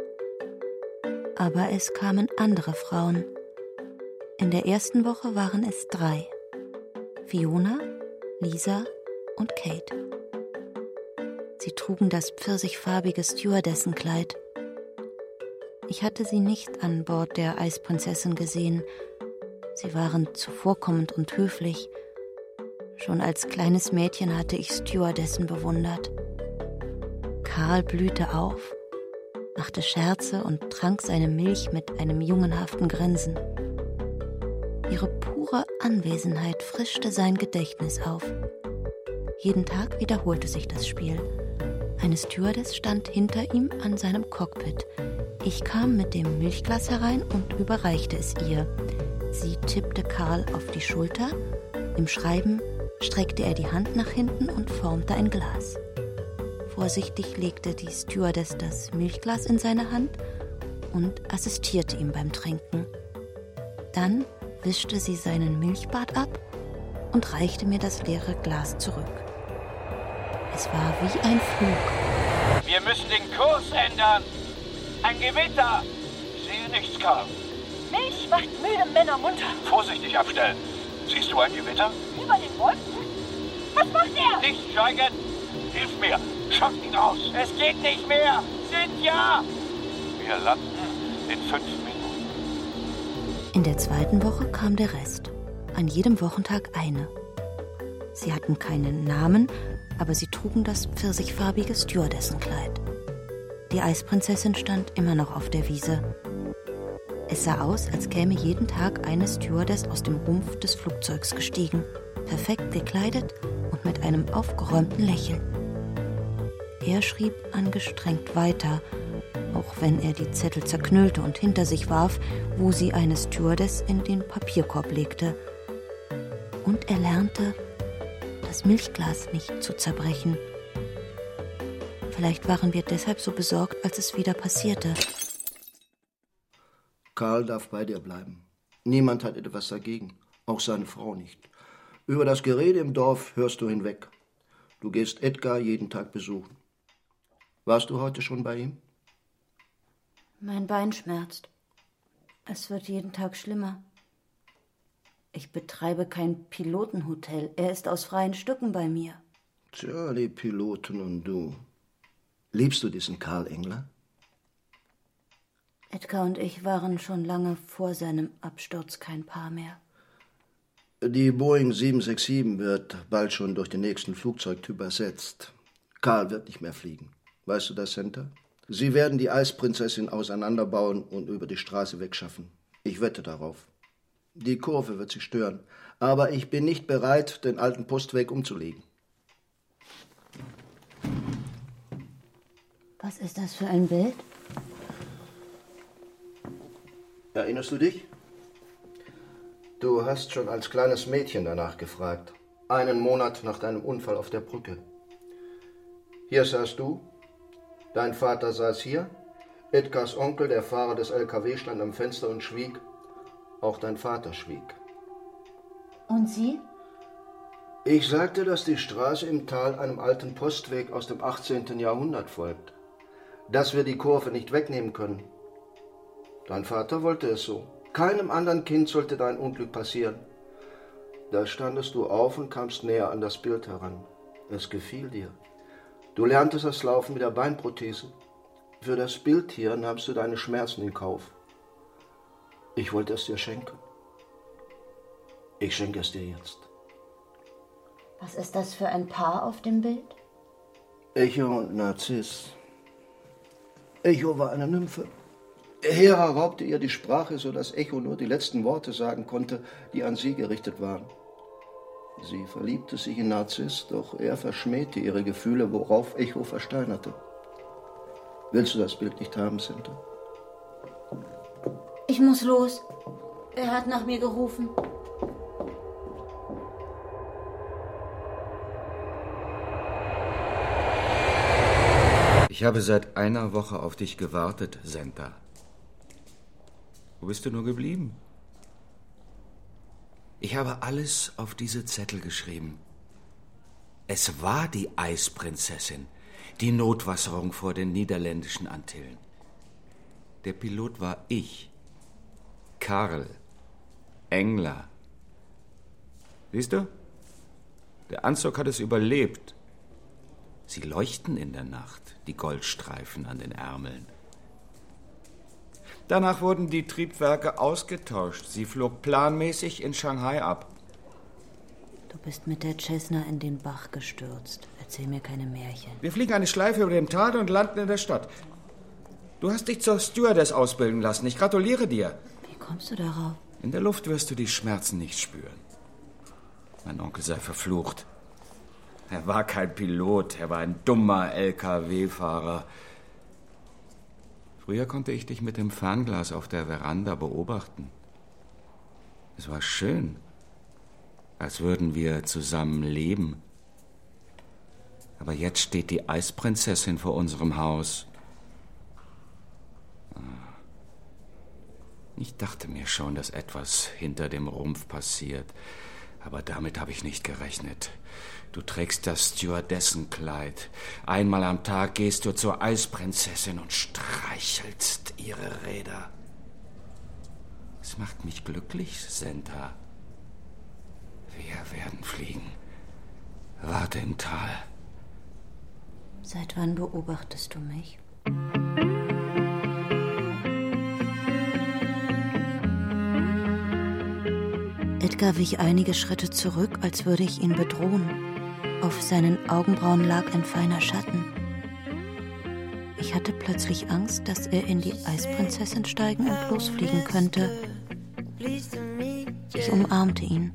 Aber es kamen andere Frauen. In der ersten Woche waren es drei. Fiona, Lisa und Kate. Sie trugen das pfirsichfarbige Stewardessenkleid. Ich hatte sie nicht an Bord der Eisprinzessin gesehen. Sie waren zuvorkommend und höflich. Schon als kleines Mädchen hatte ich Stewardessen bewundert. Karl blühte auf, machte Scherze und trank seine Milch mit einem jungenhaften Grinsen. Ihre pure Anwesenheit frischte sein Gedächtnis auf. Jeden Tag wiederholte sich das Spiel. Eine Stewardess stand hinter ihm an seinem Cockpit. Ich kam mit dem Milchglas herein und überreichte es ihr. Sie tippte Karl auf die Schulter. Im Schreiben streckte er die Hand nach hinten und formte ein Glas. Vorsichtig legte die Stewardess das Milchglas in seine Hand und assistierte ihm beim Trinken. Dann wischte sie seinen Milchbart ab und reichte mir das leere Glas zurück. Es war wie ein Flug. Wir müssen den Kurs ändern. Ein Gewitter. Ich sehe nichts, Karl. Milch macht müde Männer munter. Vorsichtig abstellen. Siehst du ein Gewitter? Über den Wolken? Was macht er? Nicht steigen. Hilf mir. Schaff ihn raus. Es geht nicht mehr. Cynthia! Wir landen in fünf Minuten. In der zweiten Woche kam der Rest. An jedem Wochentag eine. Sie hatten keinen Namen, aber sie trugen das pfirsichfarbige Stewardessenkleid. Die Eisprinzessin stand immer noch auf der Wiese. Es sah aus, als käme jeden Tag eine Stewardess aus dem Rumpf des Flugzeugs gestiegen, perfekt gekleidet und mit einem aufgeräumten Lächeln. Er schrieb angestrengt weiter, auch wenn er die Zettel zerknüllte und hinter sich warf, wo sie eine Stewardess in den Papierkorb legte. Und er lernte, das Milchglas nicht zu zerbrechen. Vielleicht waren wir deshalb so besorgt, als es wieder passierte. Karl darf bei dir bleiben. Niemand hat etwas dagegen, auch seine Frau nicht. Über das Gerede im Dorf hörst du hinweg. Du gehst Edgar jeden Tag besuchen. Warst du heute schon bei ihm? Mein Bein schmerzt. Es wird jeden Tag schlimmer. Ich betreibe kein Pilotenhotel. Er ist aus freien Stücken bei mir. Tja, die Piloten und du. Liebst du diesen Karl Engler? Edgar und ich waren schon lange vor seinem Absturz kein Paar mehr. Die Boeing sieben sechs sieben wird bald schon durch den nächsten Flugzeugtyp ersetzt. Karl wird nicht mehr fliegen. Weißt du das, Center? Sie werden die Eisprinzessin auseinanderbauen und über die Straße wegschaffen. Ich wette darauf. Die Kurve wird sie stören. Aber ich bin nicht bereit, den alten Postweg umzulegen. Was ist das für ein Bild? Erinnerst du dich? Du hast schon als kleines Mädchen danach gefragt. Einen Monat nach deinem Unfall auf der Brücke. Hier saßt du. Dein Vater saß hier. Edgars Onkel, der Fahrer des L K W, stand am Fenster und schwieg. Auch dein Vater schwieg. Und Sie? Ich sagte, dass die Straße im Tal einem alten Postweg aus dem achtzehnten Jahrhundert folgt. Dass wir die Kurve nicht wegnehmen können. Dein Vater wollte es so. Keinem anderen Kind sollte dein Unglück passieren. Da standest du auf und kamst näher an das Bild heran. Es gefiel dir. Du lerntest das Laufen mit der Beinprothese. Für das Bild hier nahmst du deine Schmerzen in Kauf. Ich wollte es dir schenken. Ich schenke es dir jetzt. Was ist das für ein Paar auf dem Bild? Echo und Narziss. Echo war eine Nymphe. Hera raubte ihr die Sprache, so dass Echo nur die letzten Worte sagen konnte, die an sie gerichtet waren. Sie verliebte sich in Narziss, doch er verschmähte ihre Gefühle, worauf Echo versteinerte. Willst du das Bild nicht haben, Cynthia? Ich muss los. Er hat nach mir gerufen. Ich habe seit einer Woche auf dich gewartet, Senta. Wo bist du nur geblieben? Ich habe alles auf diese Zettel geschrieben. Es war die Eisprinzessin, die Notwasserung vor den niederländischen Antillen. Der Pilot war ich, Karl Engler. Siehst du? Der Anzug hat es überlebt. Sie leuchten in der Nacht, die Goldstreifen an den Ärmeln. Danach wurden die Triebwerke ausgetauscht. Sie flog planmäßig in Shanghai ab. Du bist mit der Cessna in den Bach gestürzt. Erzähl mir keine Märchen. Wir fliegen eine Schleife über dem Tal und landen in der Stadt. Du hast dich zur Stewardess ausbilden lassen. Ich gratuliere dir. Wie kommst du darauf? In der Luft wirst du die Schmerzen nicht spüren. Mein Onkel sei verflucht. Er war kein Pilot. Er war ein dummer L K W-Fahrer. Früher konnte ich dich mit dem Fernglas auf der Veranda beobachten. Es war schön, als würden wir zusammen leben. Aber jetzt steht die Eisprinzessin vor unserem Haus. Ich dachte mir schon, dass etwas hinter dem Rumpf passiert. Aber damit habe ich nicht gerechnet. Du trägst das Stewardessenkleid. Einmal am Tag gehst du zur Eisprinzessin und streichelst ihre Räder. Es macht mich glücklich, Senta. Wir werden fliegen. Warte im Tal. Seit wann beobachtest du mich? Edgar wich einige Schritte zurück, als würde ich ihn bedrohen. Auf seinen Augenbrauen lag ein feiner Schatten. Ich hatte plötzlich Angst, dass er in die Eisprinzessin steigen und losfliegen könnte. Ich umarmte ihn.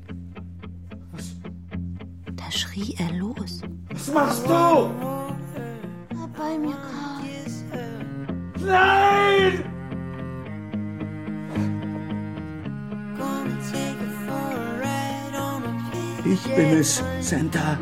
Da schrie er los. Was machst du? Bleib bei mir, Karl. Nein! Ich bin es, Senta.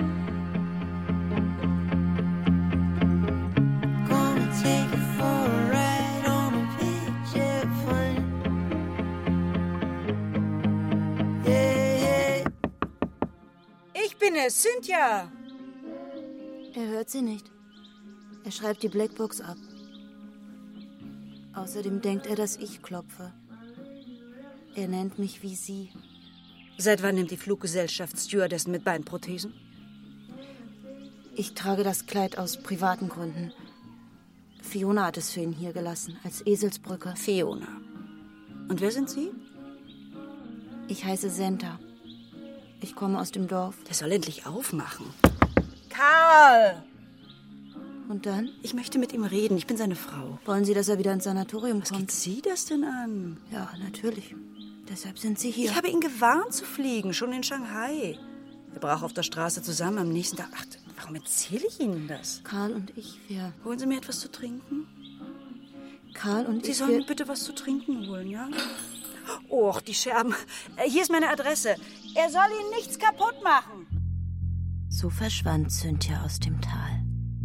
Ich bin es, Cynthia. Er hört sie nicht. Er schreibt die Blackbox ab. Außerdem denkt er, dass ich klopfe. Er nennt mich wie sie. Seit wann nimmt die Fluggesellschaft Stewardessen mit Beinprothesen? Ich trage das Kleid aus privaten Gründen. Fiona hat es für ihn hier gelassen, als Eselsbrücke. Fiona. Und wer sind Sie? Ich heiße Senta. Ich komme aus dem Dorf. Der soll endlich aufmachen. Karl! Und dann? Ich möchte mit ihm reden. Ich bin seine Frau. Wollen Sie, dass er wieder ins Sanatorium Was kommt? geht Sie das denn an? Ja, natürlich. Deshalb sind Sie hier. Ich habe ihn gewarnt zu fliegen, schon in Shanghai. Wir brauchen auf der Straße zusammen am nächsten Tag. Ach, warum erzähle ich Ihnen das? Karl und ich, wir... Holen Sie mir etwas zu trinken? Karl und Sie ich, sollen wir... mir bitte was zu trinken holen, ja? Och, die Scherben. Hier ist meine Adresse. Er soll Ihnen nichts kaputt machen. So verschwand Cynthia aus dem Tal.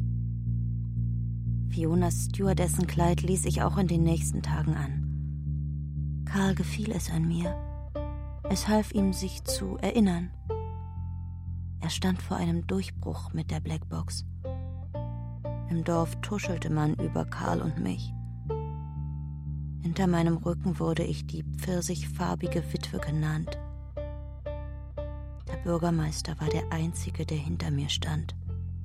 Fionas Stewardessenkleid ließ ich auch in den nächsten Tagen an. Karl gefiel es an mir. Es half ihm, sich zu erinnern. Er stand vor einem Durchbruch mit der Blackbox. Im Dorf tuschelte man über Karl und mich. Hinter meinem Rücken wurde ich die pfirsichfarbige Witwe genannt. Der Bürgermeister war der Einzige, der hinter mir stand.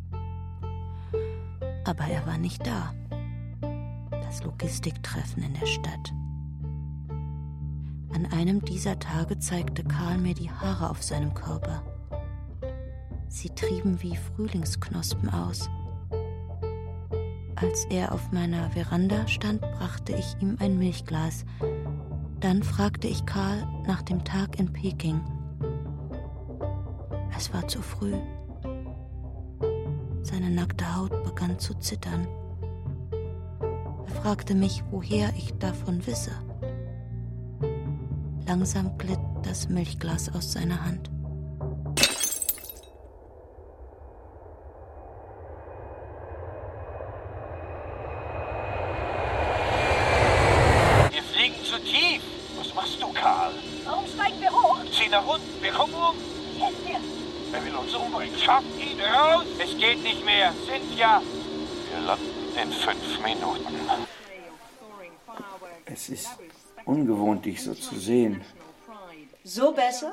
Aber er war nicht da. Das Logistiktreffen in der Stadt. An einem dieser Tage zeigte Karl mir die Haare auf seinem Körper. Sie trieben wie Frühlingsknospen aus. Als er auf meiner Veranda stand, brachte ich ihm ein Milchglas. Dann fragte ich Karl nach dem Tag in Peking. Es war zu früh. Seine nackte Haut begann zu zittern. Er fragte mich, woher ich davon wisse. Langsam glitt das Milchglas aus seiner Hand. Wir fliegen zu tief. Was machst du, Karl? Warum steigen wir hoch? Zieh nach unten. Wir kommen um. Helft mir. Er will uns umbringen. Schaff ihn raus. Es geht nicht mehr. Cynthia. Wir landen in fünf Minuten. Es ist ungewohnt, dich so zu sehen. So besser?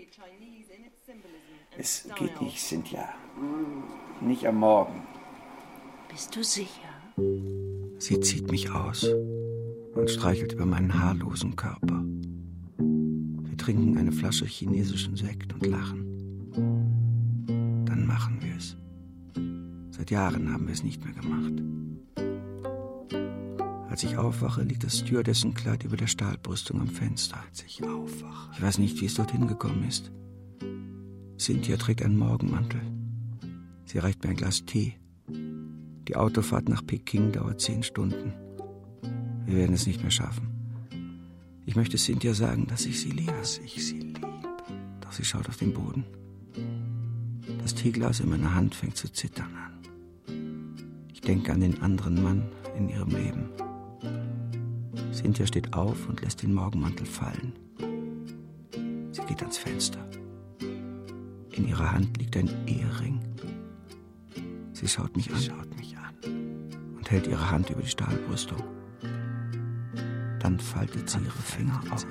Es geht nicht, Cynthia. Nicht am Morgen. Bist du sicher? Sie zieht mich aus und streichelt über meinen haarlosen Körper. Wir trinken eine Flasche chinesischen Sekt und lachen. Dann machen wir es. Seit Jahren haben wir es nicht mehr gemacht. Als ich aufwache, liegt das Stewardessenkleid über der Stahlbrüstung am Fenster. Als ich aufwache. Ich weiß nicht, wie es dorthin gekommen ist. Cynthia trägt einen Morgenmantel. Sie reicht mir ein Glas Tee. Die Autofahrt nach Peking dauert zehn Stunden. Wir werden es nicht mehr schaffen. Ich möchte Cynthia sagen, dass ich sie liebe. Dass ich sie liebe. Doch sie schaut auf den Boden. Das Teeglas in meiner Hand fängt zu zittern an. Ich denke an den anderen Mann in ihrem Leben. Cynthia steht auf und lässt den Morgenmantel fallen. Sie geht ans Fenster. In ihrer Hand liegt ein Ehering. Sie schaut mich an, schaut mich an und hält ihre Hand über die Stahlbrüstung. Dann faltet sie ihre Finger auf.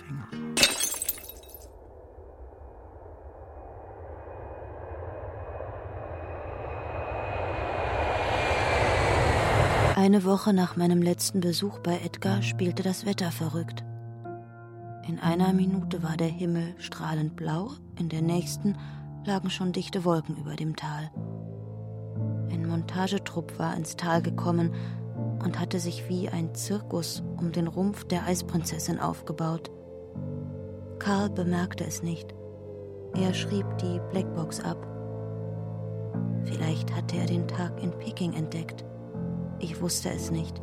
Eine Woche nach meinem letzten Besuch bei Edgar spielte das Wetter verrückt. In einer Minute war der Himmel strahlend blau, in der nächsten lagen schon dichte Wolken über dem Tal. Ein Montagetrupp war ins Tal gekommen und hatte sich wie ein Zirkus um den Rumpf der Eisprinzessin aufgebaut. Karl bemerkte es nicht. Er schrieb die Blackbox ab. Vielleicht hatte er den Tag in Peking entdeckt. Ich wusste es nicht.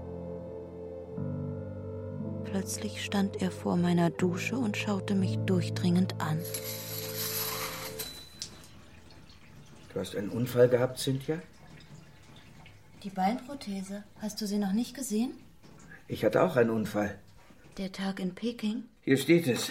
Plötzlich stand er vor meiner Dusche und schaute mich durchdringend an. Du hast einen Unfall gehabt, Cynthia? Die Beinprothese, hast du sie noch nicht gesehen? Ich hatte auch einen Unfall. Der Tag in Peking? Hier steht es.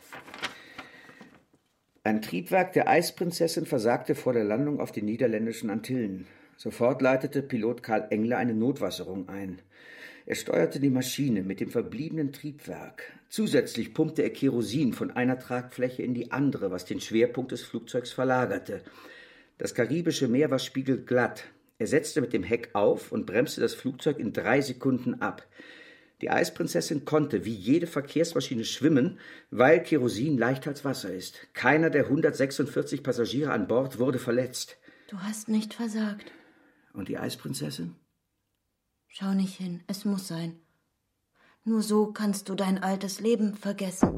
Ein Triebwerk der Eisprinzessin versagte vor der Landung auf den niederländischen Antillen. Sofort leitete Pilot Karl Engler eine Notwasserung ein. Er steuerte die Maschine mit dem verbliebenen Triebwerk. Zusätzlich pumpte er Kerosin von einer Tragfläche in die andere, was den Schwerpunkt des Flugzeugs verlagerte. Das Karibische Meer war spiegelglatt. Er setzte mit dem Heck auf und bremste das Flugzeug in drei Sekunden ab. Die Eisprinzessin konnte wie jede Verkehrsmaschine schwimmen, weil Kerosin leichter als Wasser ist. Keiner der hundertsechsundvierzig Passagiere an Bord wurde verletzt. Du hast nicht versagt. Und die Eisprinzessin? Schau nicht hin, es muss sein. Nur so kannst du dein altes Leben vergessen.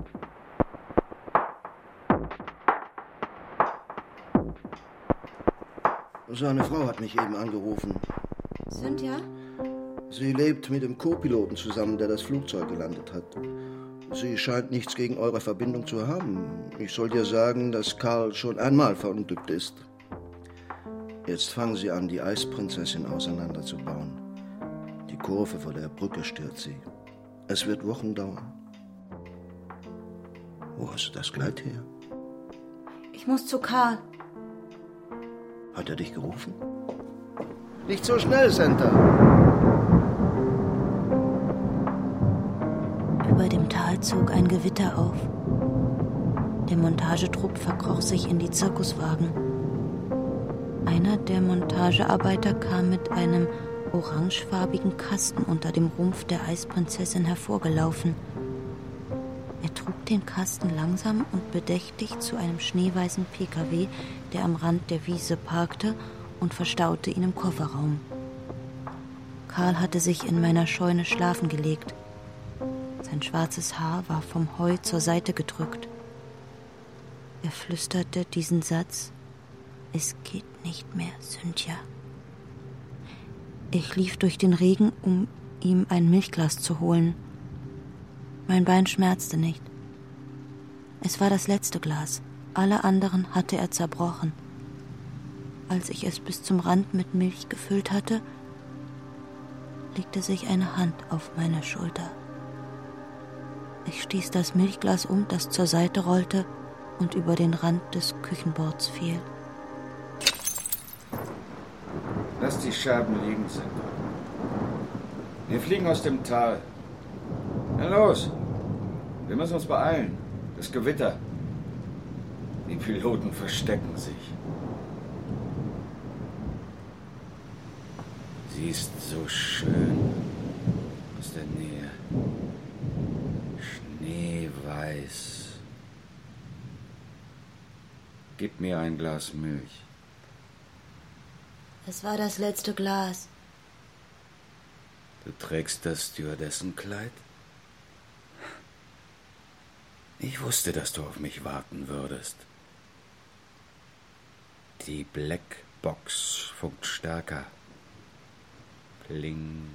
Seine Frau hat mich eben angerufen. Cynthia? Sie lebt mit dem Co-Piloten zusammen, der das Flugzeug gelandet hat. Sie scheint nichts gegen eure Verbindung zu haben. Ich soll dir sagen, dass Karl schon einmal verunglückt ist. Jetzt fangen sie an, die Eisprinzessin auseinanderzubauen. Die Kurve vor der Brücke stört sie. Es wird Wochen dauern. Wo hast du das Kleid her? Ich muss zu Karl. Hat er dich gerufen? Nicht so schnell, Senta. Über dem Tal zog ein Gewitter auf. Der Montagetrupp verkroch sich in die Zirkuswagen. Einer der Montagearbeiter kam mit einem orangefarbigen Kasten unter dem Rumpf der Eisprinzessin hervorgelaufen. Er trug den Kasten langsam und bedächtig zu einem schneeweißen P K W, der am Rand der Wiese parkte, und verstaute ihn im Kofferraum. Karl hatte sich in meiner Scheune schlafen gelegt. Sein schwarzes Haar war vom Heu zur Seite gedrückt. Er flüsterte diesen Satz: Es geht nicht mehr, Cynthia. Ich lief durch den Regen, um ihm ein Milchglas zu holen. Mein Bein schmerzte nicht. Es war das letzte Glas. Alle anderen hatte er zerbrochen. Als ich es bis zum Rand mit Milch gefüllt hatte, legte sich eine Hand auf meine Schulter. Ich stieß das Milchglas um, das zur Seite rollte und über den Rand des Küchenbords fiel. Lass die Scherben liegen, Senta. Wir fliegen aus dem Tal. Na los! Wir müssen uns beeilen. Das Gewitter. Die Piloten verstecken sich. Sie ist so schön aus der Nähe. Schneeweiß. Gib mir ein Glas Milch. Es war das letzte Glas. Du trägst das Stewardessenkleid? Ich wusste, dass du auf mich warten würdest. Die Blackbox funkt stärker. Pling.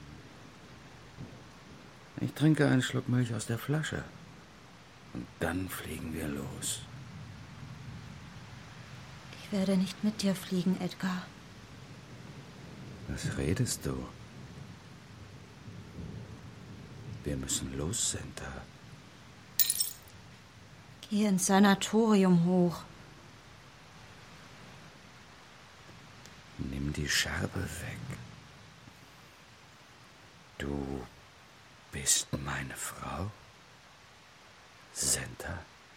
Ich trinke einen Schluck Milch aus der Flasche. Und dann fliegen wir los. Ich werde nicht mit dir fliegen, Edgar. Was redest du? Wir müssen los, Senta. Geh ins Sanatorium hoch. Nimm die Scherbe weg. Du bist meine Frau, Senta?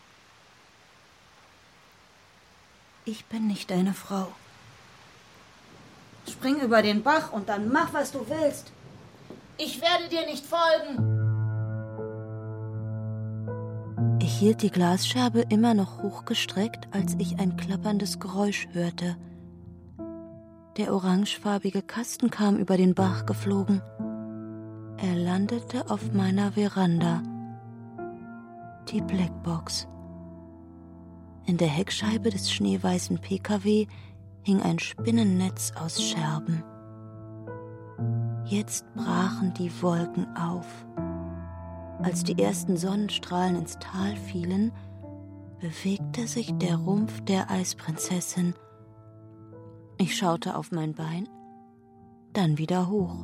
Ich bin nicht deine Frau. Spring über den Bach und dann mach, was du willst. Ich werde dir nicht folgen. Ich hielt die Glasscherbe immer noch hochgestreckt, als ich ein klapperndes Geräusch hörte. Der orangefarbige Kasten kam über den Bach geflogen. Er landete auf meiner Veranda. Die Blackbox. In der Heckscheibe des schneeweißen P K W hing ein Spinnennetz aus Scherben. Jetzt brachen die Wolken auf. Als die ersten Sonnenstrahlen ins Tal fielen, bewegte sich der Rumpf der Eisprinzessin. Ich schaute auf mein Bein, dann wieder hoch.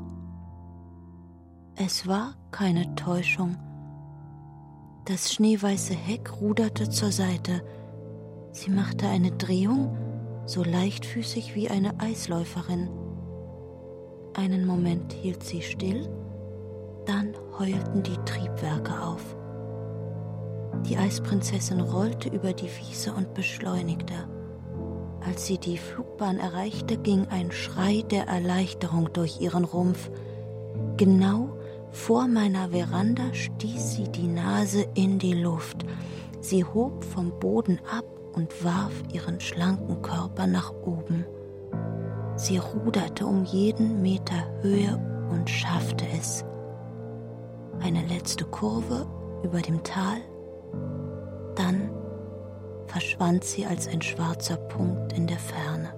Es war keine Täuschung. Das schneeweiße Heck ruderte zur Seite. Sie machte eine Drehung, so leichtfüßig wie eine Eisläuferin. Einen Moment hielt sie still, dann heulten die Triebwerke auf. Die Eisprinzessin rollte über die Wiese und beschleunigte. Als sie die Flugbahn erreichte, ging ein Schrei der Erleichterung durch ihren Rumpf. Genau vor meiner Veranda stieß sie die Nase in die Luft. Sie hob vom Boden ab und warf ihren schlanken Körper nach oben. Sie ruderte um jeden Meter Höhe und schaffte es. Eine letzte Kurve über dem Tal, dann verschwand sie als ein schwarzer Punkt in der Ferne.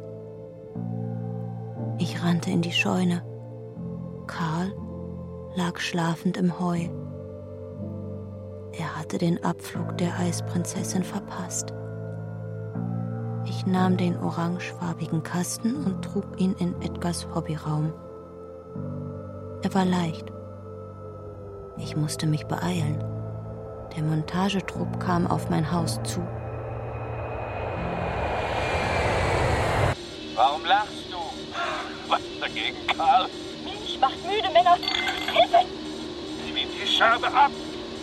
Ich rannte in die Scheune. Karl lag schlafend im Heu. Er hatte den Abflug der Eisprinzessin verpasst. Ich nahm den orangefarbigen Kasten und trug ihn in Edgars Hobbyraum. Er war leicht. Ich musste mich beeilen. Der Montagetrupp kam auf mein Haus zu. Warum lachst du? Was dagegen, Karl? Mensch, macht müde, Männer. Hilfe! Nimm die Scherbe ab!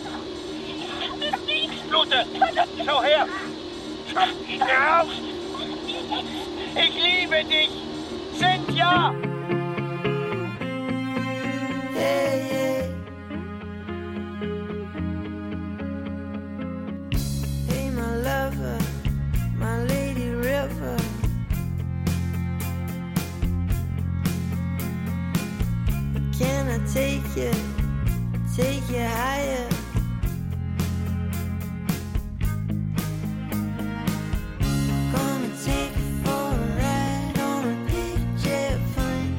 Ich blute! Schau her! Schau ihn heraus! Ich liebe dich! Cynthia! Yeah, yeah. Hey, my lover, my lady river. Can I take you, take you higher? Gonna take you for a ride on a big jet plane.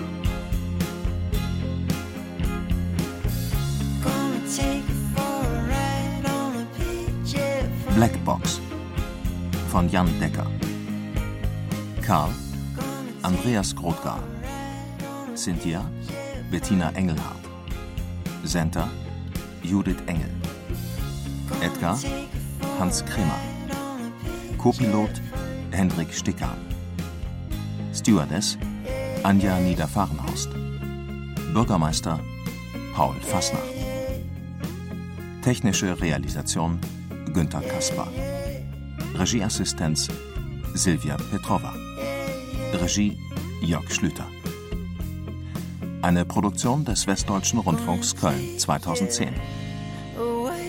Gonna take you for a ride on a big jet plane. Blackbox von Jan Decker. Karl Andreas Grotgar. Cynthia Bettina Engelhardt. Senta Judith Engel. Edgar Hans Kremer. Co-Pilot Hendrik Sticker. Stewardess Anja Niederfahrenhorst. Bürgermeister Paul Fassnacht. Technische Realisation Günter Kasper. Regieassistenz Silvia Petrova. Regie Jörg Schlüter. Eine Produktion des Westdeutschen Rundfunks Köln zweitausendzehn.